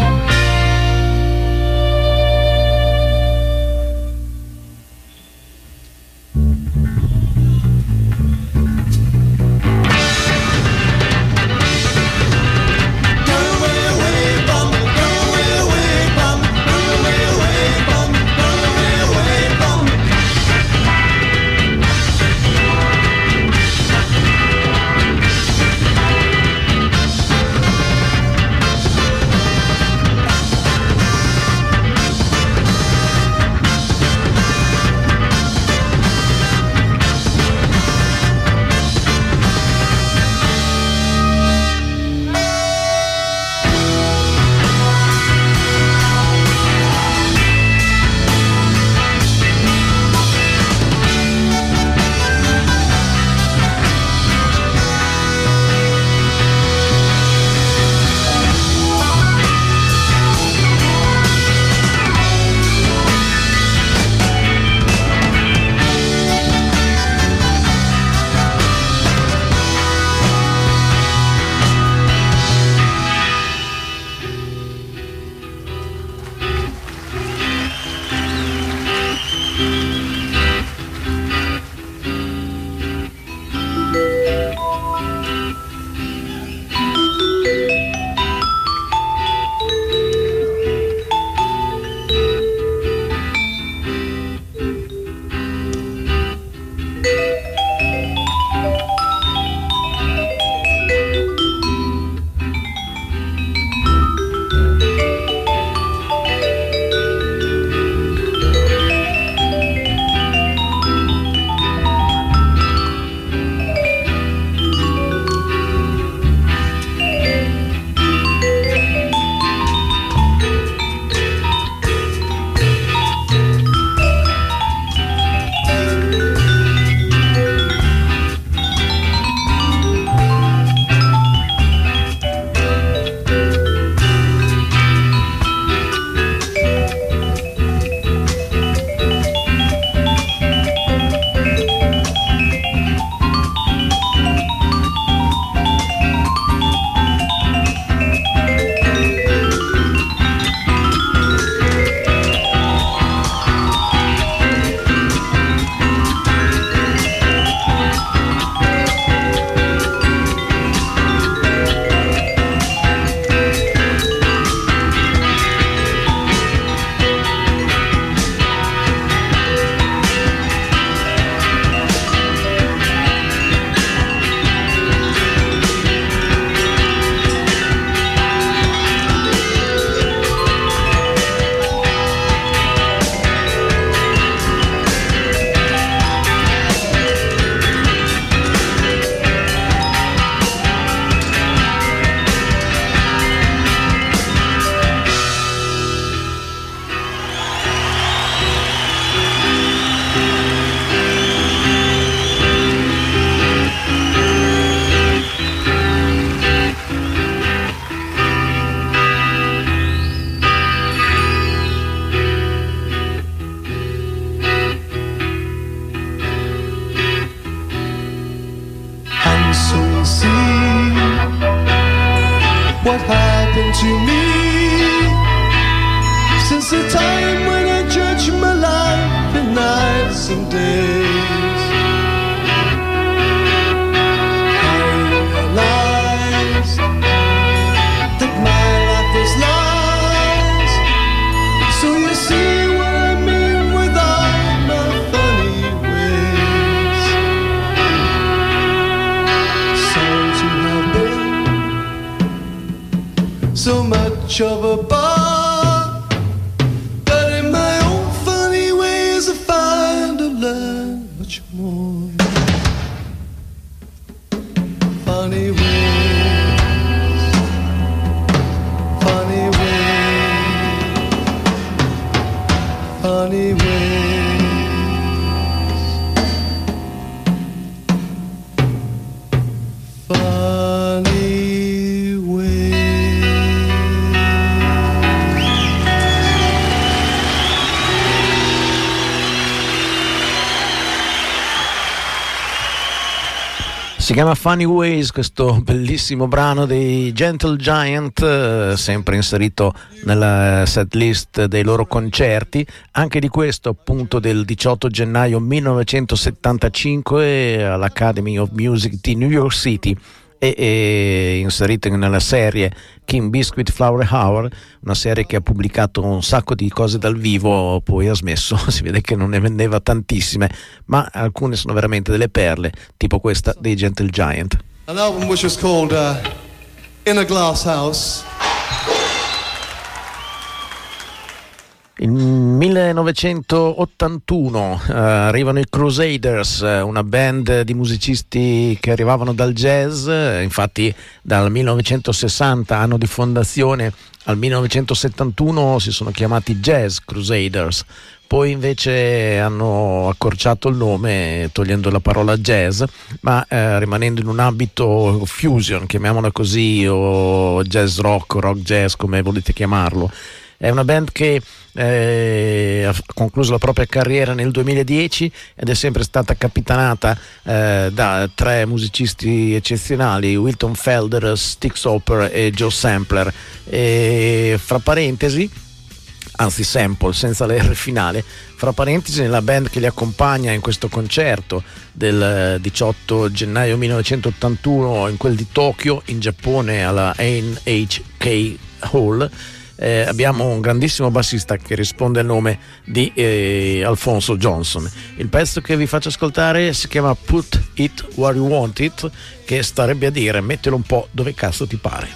what happened to me since the time when I judged my life in nights and days. I realized that my life is lies, so you see what I mean with all my funny ways. Sorry to have been so much of a bother, Si chiama Funny Ways, questo bellissimo brano dei Gentle Giant, sempre inserito nella set list dei loro concerti, anche di questo appunto del 18 gennaio 1975 all'Academy of Music di New York City, e inserito nella serie King Biscuit Flower Hour, una serie che ha pubblicato un sacco di cose dal vivo, poi ha smesso, si vede che non ne vendeva tantissime, ma alcune sono veramente delle perle, tipo questa dei Gentle Giant. An album which was called In a Glass House. Il 1981 arrivano i Crusaders, una band di musicisti che arrivavano dal jazz, infatti dal 1960, anno di fondazione, al 1971 si sono chiamati Jazz Crusaders, poi invece hanno accorciato il nome togliendo la parola jazz, ma rimanendo in un ambito fusion, chiamiamolo così, o jazz rock, rock jazz, come volete chiamarlo. È una band che ha concluso la propria carriera nel 2010 ed è sempre stata capitanata da tre musicisti eccezionali, Wilton Felder, Stix Hopper e Joe Sampler. E fra parentesi, anzi sample senza l'R finale, fra parentesi, nella band che li accompagna in questo concerto del 18 gennaio 1981 in quel di Tokyo, in Giappone, alla NHK Hall, abbiamo un grandissimo bassista che risponde al nome di Alfonso Johnson. Il pezzo che vi faccio ascoltare si chiama Put It Where You Want It, che starebbe a dire mettilo un po' dove cazzo ti pare.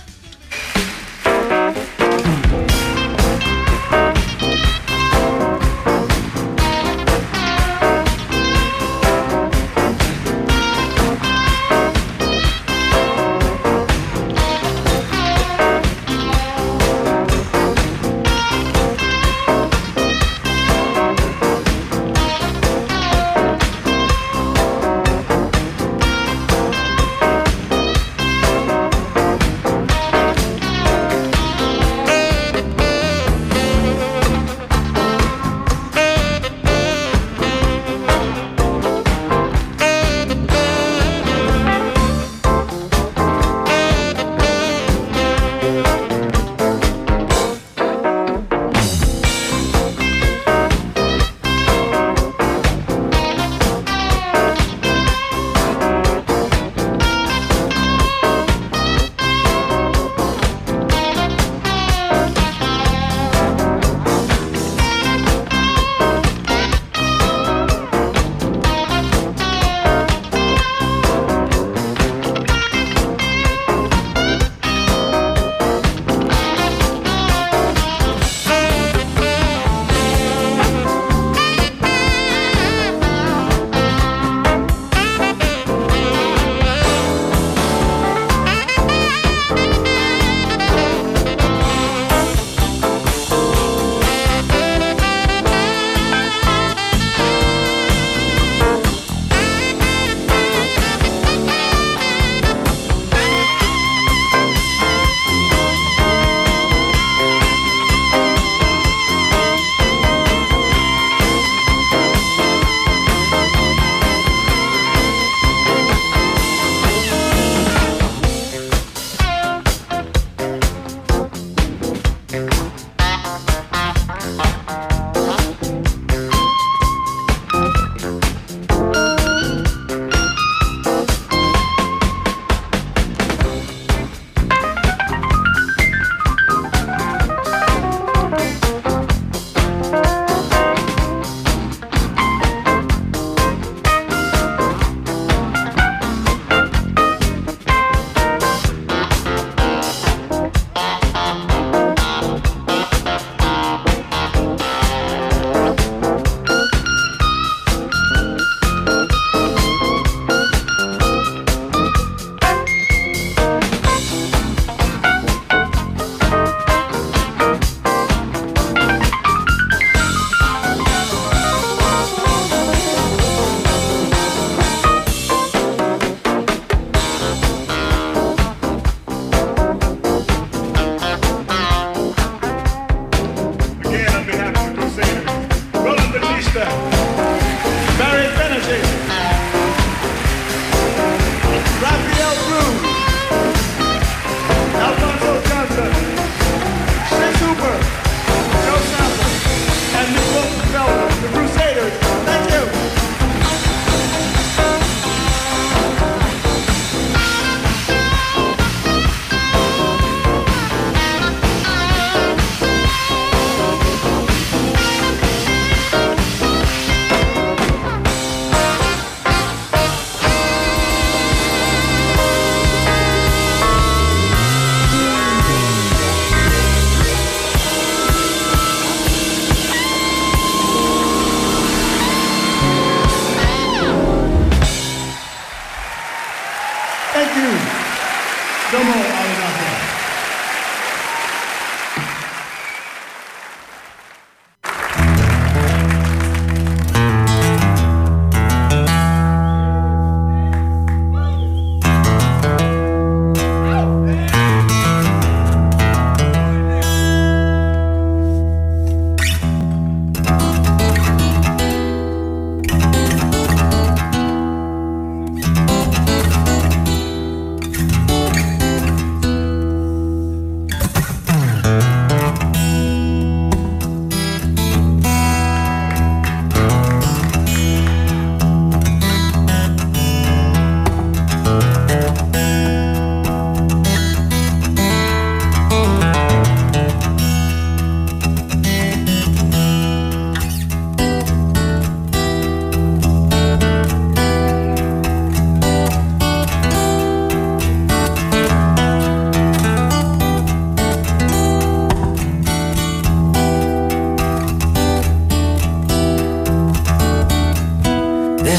Right.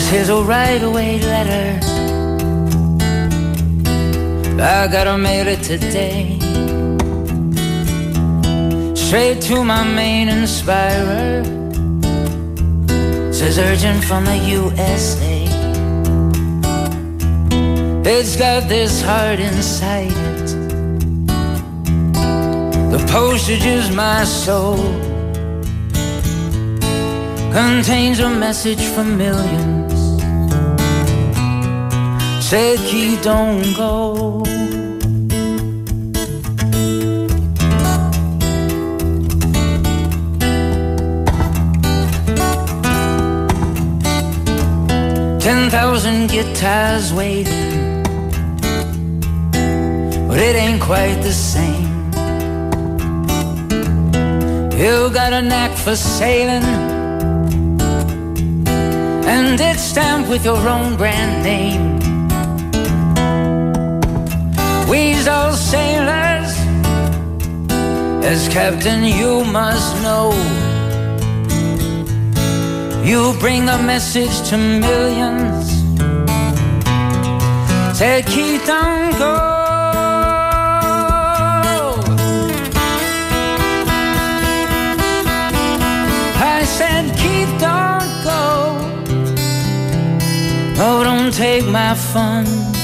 Here's a right-away letter. I gotta mail it today. Straight to my main inspirer. Says urgent from the USA. It's got this heart inside it. The postage is my soul. Contains a message for millions. Said Keith, don't go. $10,000 guitars waiting, but it ain't quite the same. You got a knack for sailing, and it's stamped with your own brand name. We's all sailors, as captain you must know. You bring a message to millions. Said Keith, don't go. I said Keith, don't go. Oh, don't take my fun.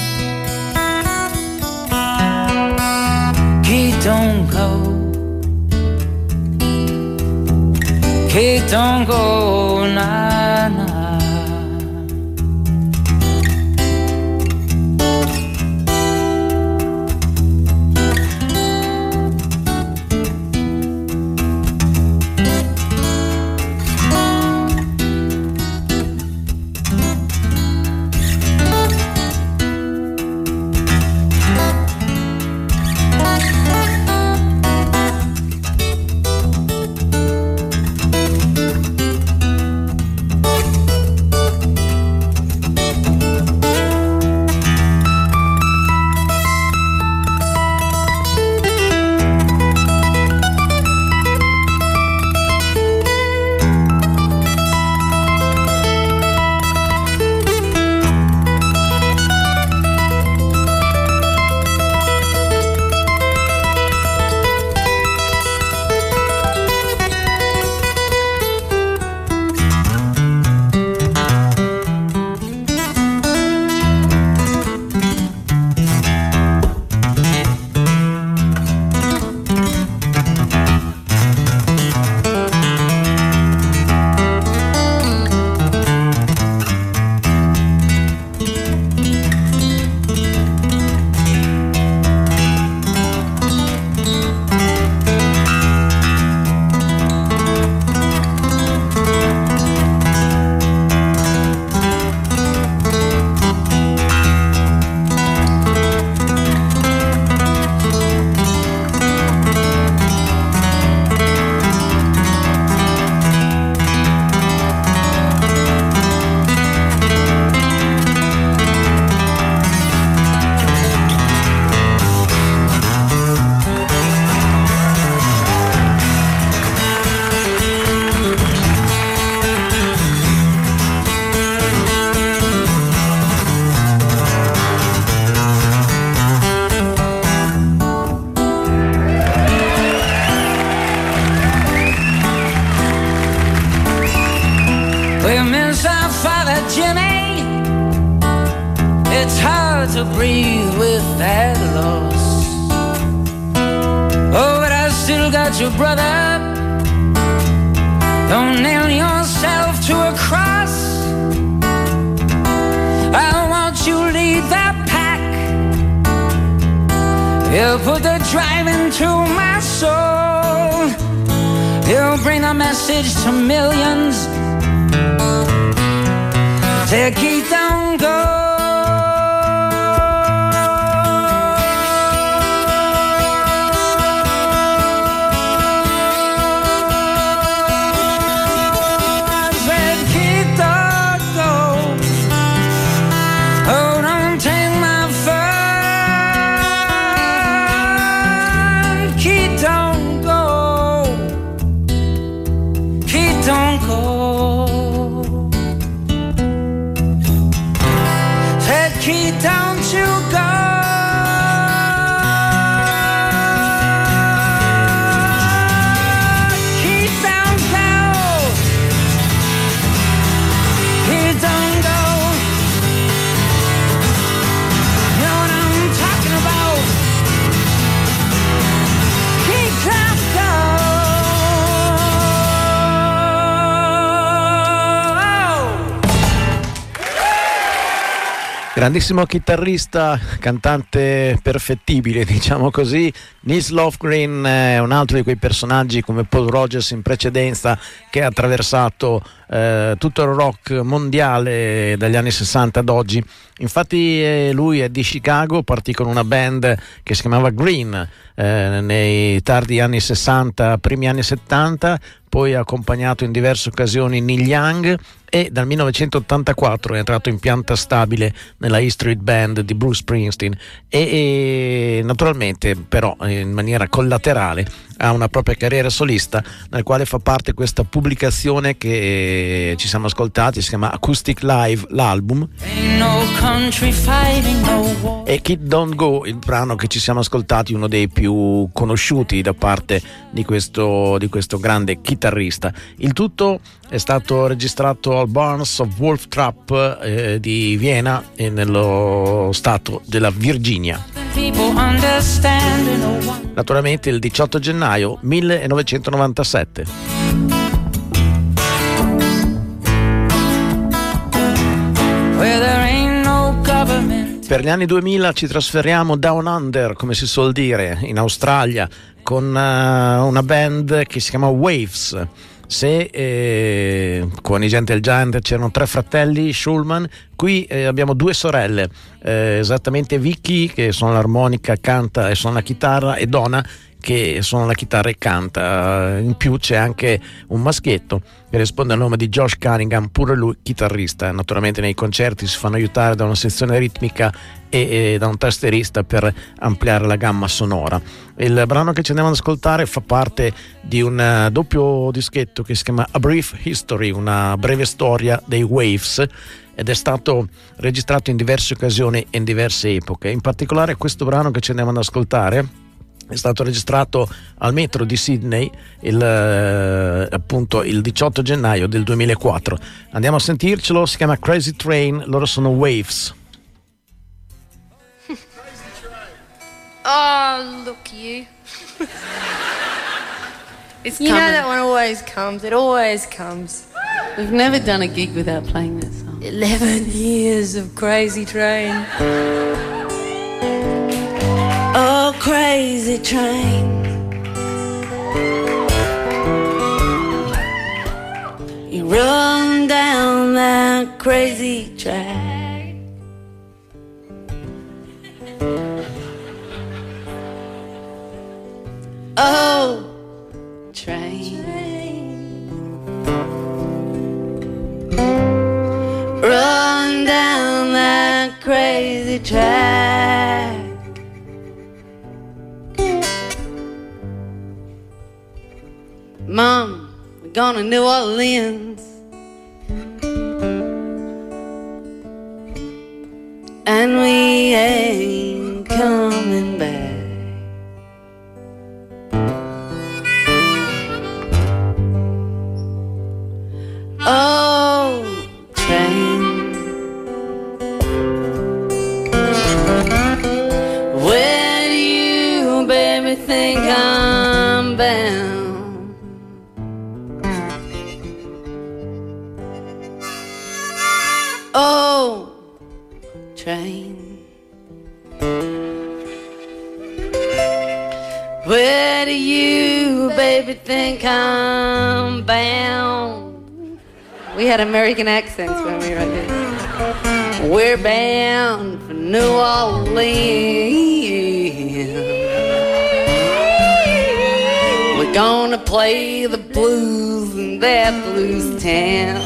Keith, don't go. Keith, don't go, nah, nah. To breathe with that loss. Oh, but I still got your brother. Don't nail yourself to a cross. I want you lead that pack. You put the drive into my soul. You bring a message to millions. Take it, don't go. Grandissimo chitarrista, cantante perfettibile, diciamo così. Nils Lofgren è un altro di quei personaggi come Paul Rogers in precedenza che ha attraversato tutto il rock mondiale dagli anni 60 ad oggi. Infatti lui è di Chicago, partì con una band che si chiamava Green nei tardi anni 60, primi anni 70, poi ha accompagnato in diverse occasioni Neil Young e dal 1984 è entrato in pianta stabile nella E Street Band di Bruce Springsteen e naturalmente però in maniera collaterale ha una propria carriera solista nel quale fa parte questa pubblicazione che ci siamo ascoltati, si chiama Acoustic Live l'album, e Kid Don't Go, il brano che ci siamo ascoltati, uno dei più conosciuti da parte di questo grande chitarrista. Il tutto è stato registrato al Barns of Wolf Trap di Vienna e nello stato della Virginia. Naturalmente il 18 gennaio 1997. Per gli anni 2000 ci trasferiamo down under, come si suol dire, in Australia, con una band che si chiama Waves. Se con i Gentle Giant c'erano 3 fratelli Schulman, qui abbiamo 2 sorelle, esattamente Vicky che suona l'armonica, canta e suona la chitarra, e Donna che suona la chitarra e canta. In più c'è anche un maschietto che risponde al nome di Josh Cunningham, pure lui chitarrista. Naturalmente nei concerti si fanno aiutare da una sezione ritmica e da un tastierista per ampliare la gamma sonora. Il brano che ci andiamo ad ascoltare fa parte di un doppio dischetto che si chiama A Brief History, una breve storia dei Waves, ed è stato registrato in diverse occasioni e in diverse epoche. In particolare questo brano che ci andiamo ad ascoltare è stato registrato al Metro di Sydney appunto il 18 gennaio del 2004. Andiamo a sentircelo, si chiama Crazy Train, loro sono Waves. Oh, look you. It's You coming. know that one always comes. It always comes. We've never done a gig without playing that song. 11 years of Crazy Train. Oh, crazy train. You run down that crazy track. Oh, train. Run down that crazy track. Mom, we're going to New Orleans, and we ain't coming back. Oh, train, where do you, baby, think I'm bound? Oh, train, where do you, baby, think I'm bound? We had American accents when we wrote this. We're bound for New Orleans. We're gonna play the blues in that blues town.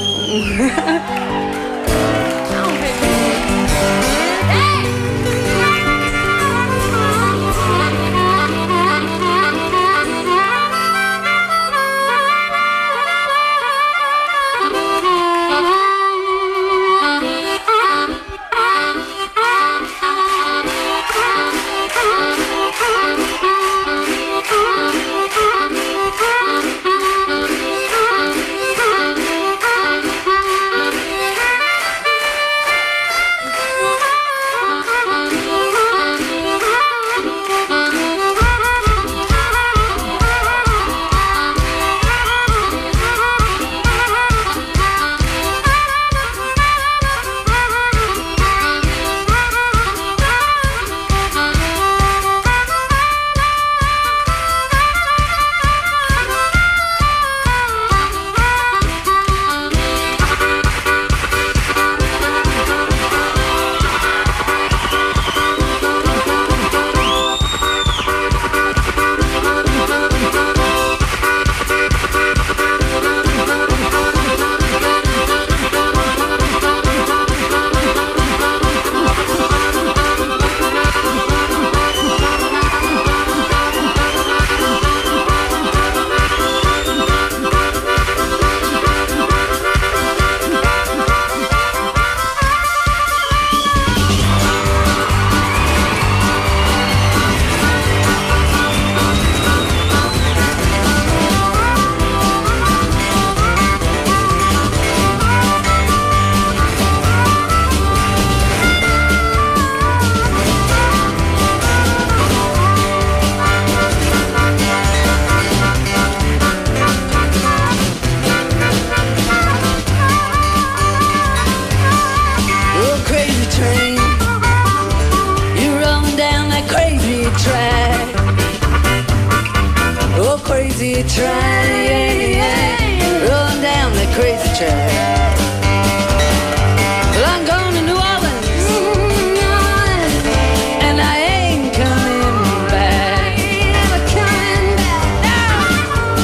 train, rolling down that crazy track. Well, I'm going to New Orleans, and I ain't coming back. Never coming back.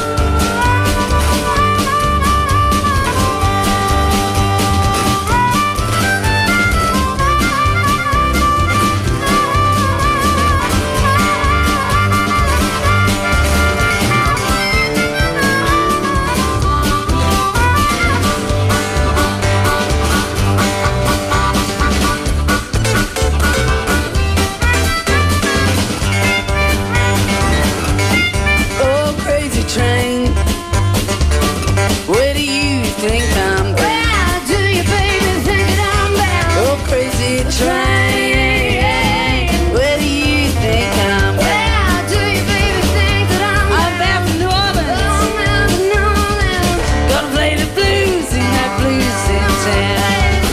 Oh, crazy train, where do you think I'm bound? Where do you, baby, think that I'm bound? Oh, crazy train, where do you think I'm bound? Where do you, baby, think that I'm bound? I'm bound for New Orleans. Oh, bound for New Orleans. Gonna play the blues in that blues in town.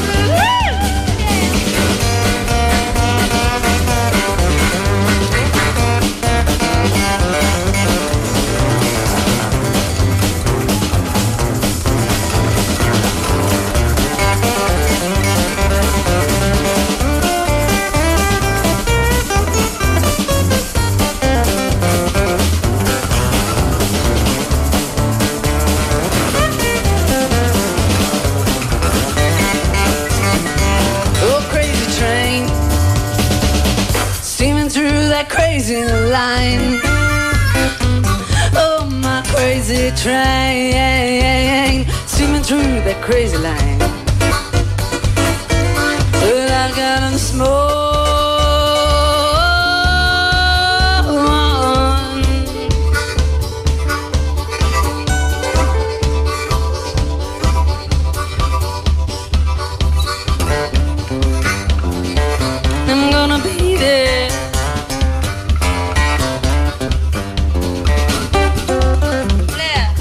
Oh, crazy train, steaming through that crazy line. Oh, my crazy train, steaming through that crazy line. Well, I got a smoke. I'm gonna be there. Yeah.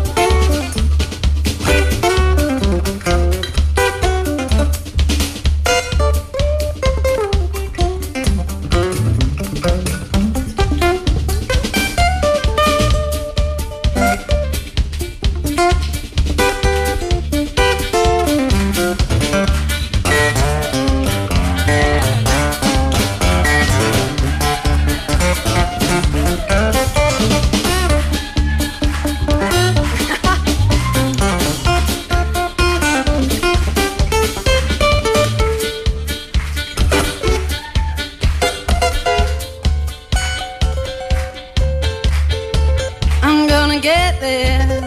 I'm gonna get there.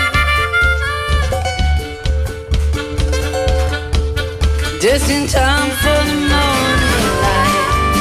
Just in time for the morning light.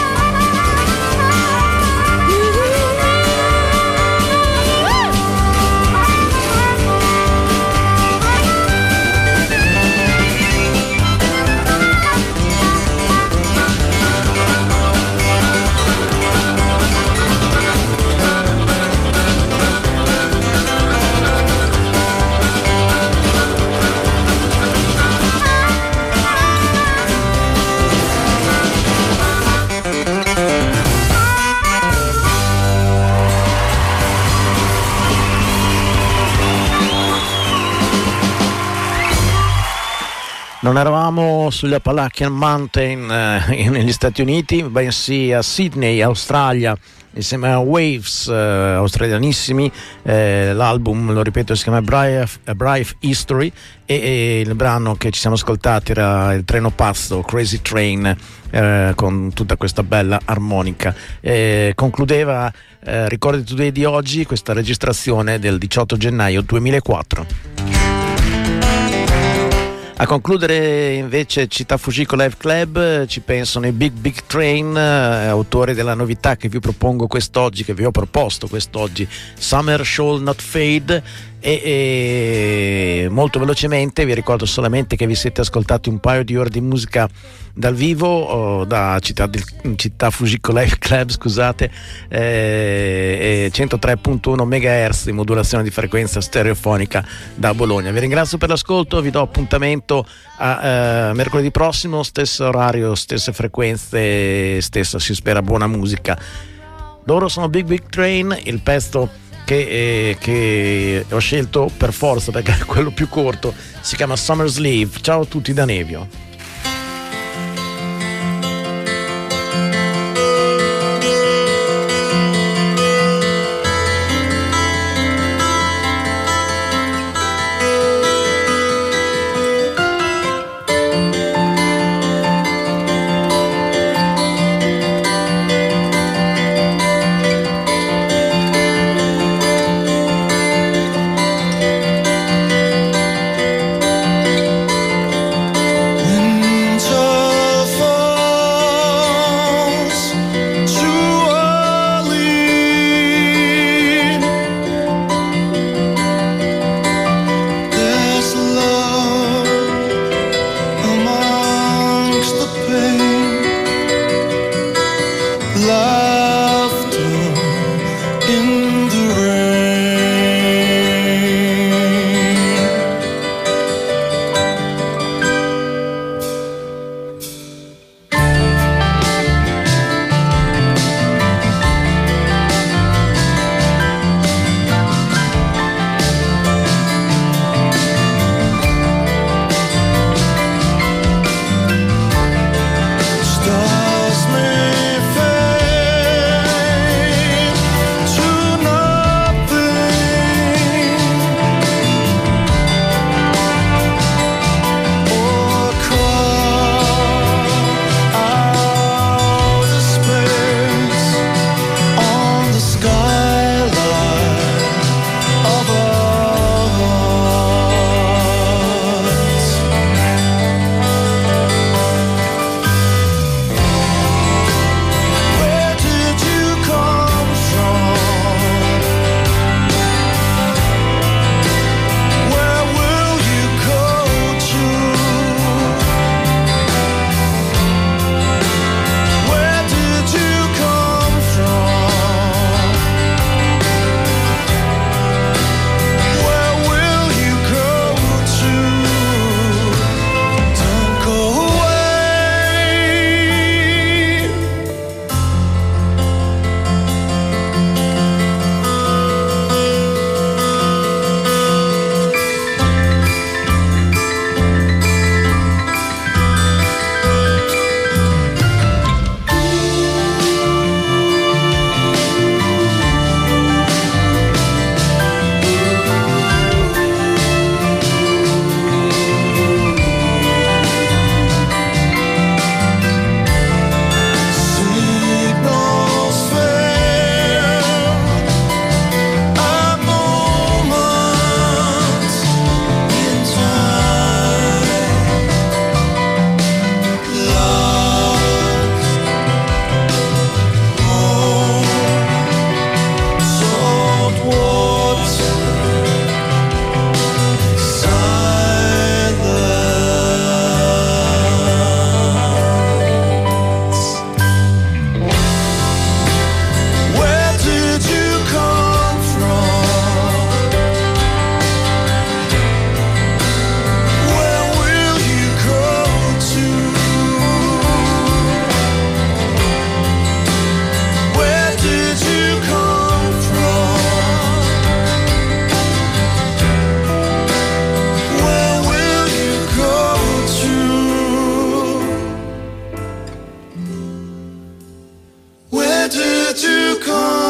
Non eravamo sugli Appalachian Mountain negli Stati Uniti, bensì a Sydney, Australia, insieme a Waves, australianissimi. L'album, lo ripeto, si chiama A Brief History e il brano che ci siamo ascoltati era Il treno pazzo, Crazy Train, con tutta questa bella armonica. Concludeva Ricordi Today di oggi questa registrazione del 18 gennaio 2004. A concludere invece Città Fujiko Live Club ci pensano i Big Train, autori della novità che vi propongo quest'oggi, che vi ho proposto quest'oggi, Summer Shall Not Fade. E molto velocemente vi ricordo solamente che vi siete ascoltati un paio di ore di musica dal vivo da Città Fujiko Live Club, scusate, 103.1 MHz di modulazione di frequenza stereofonica da Bologna. Vi ringrazio per l'ascolto, vi do appuntamento a mercoledì prossimo, stesso orario, stesse frequenze, stessa, si spera, buona musica. Loro sono Big Train, il pezzo che ho scelto per forza perché è quello più corto, si chiama Summer's Leave. Ciao a tutti da Nevio.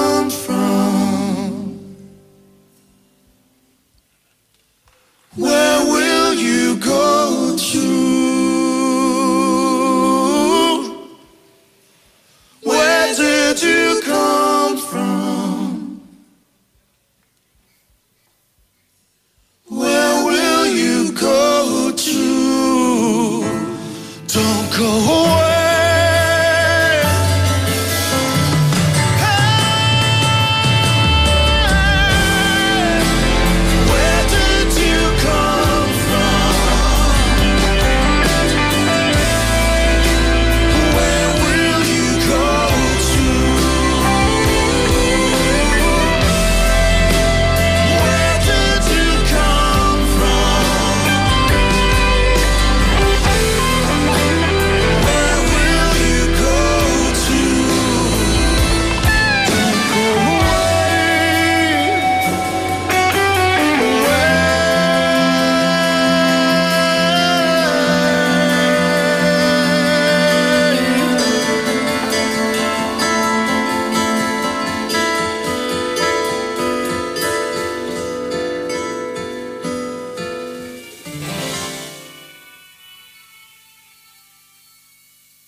Where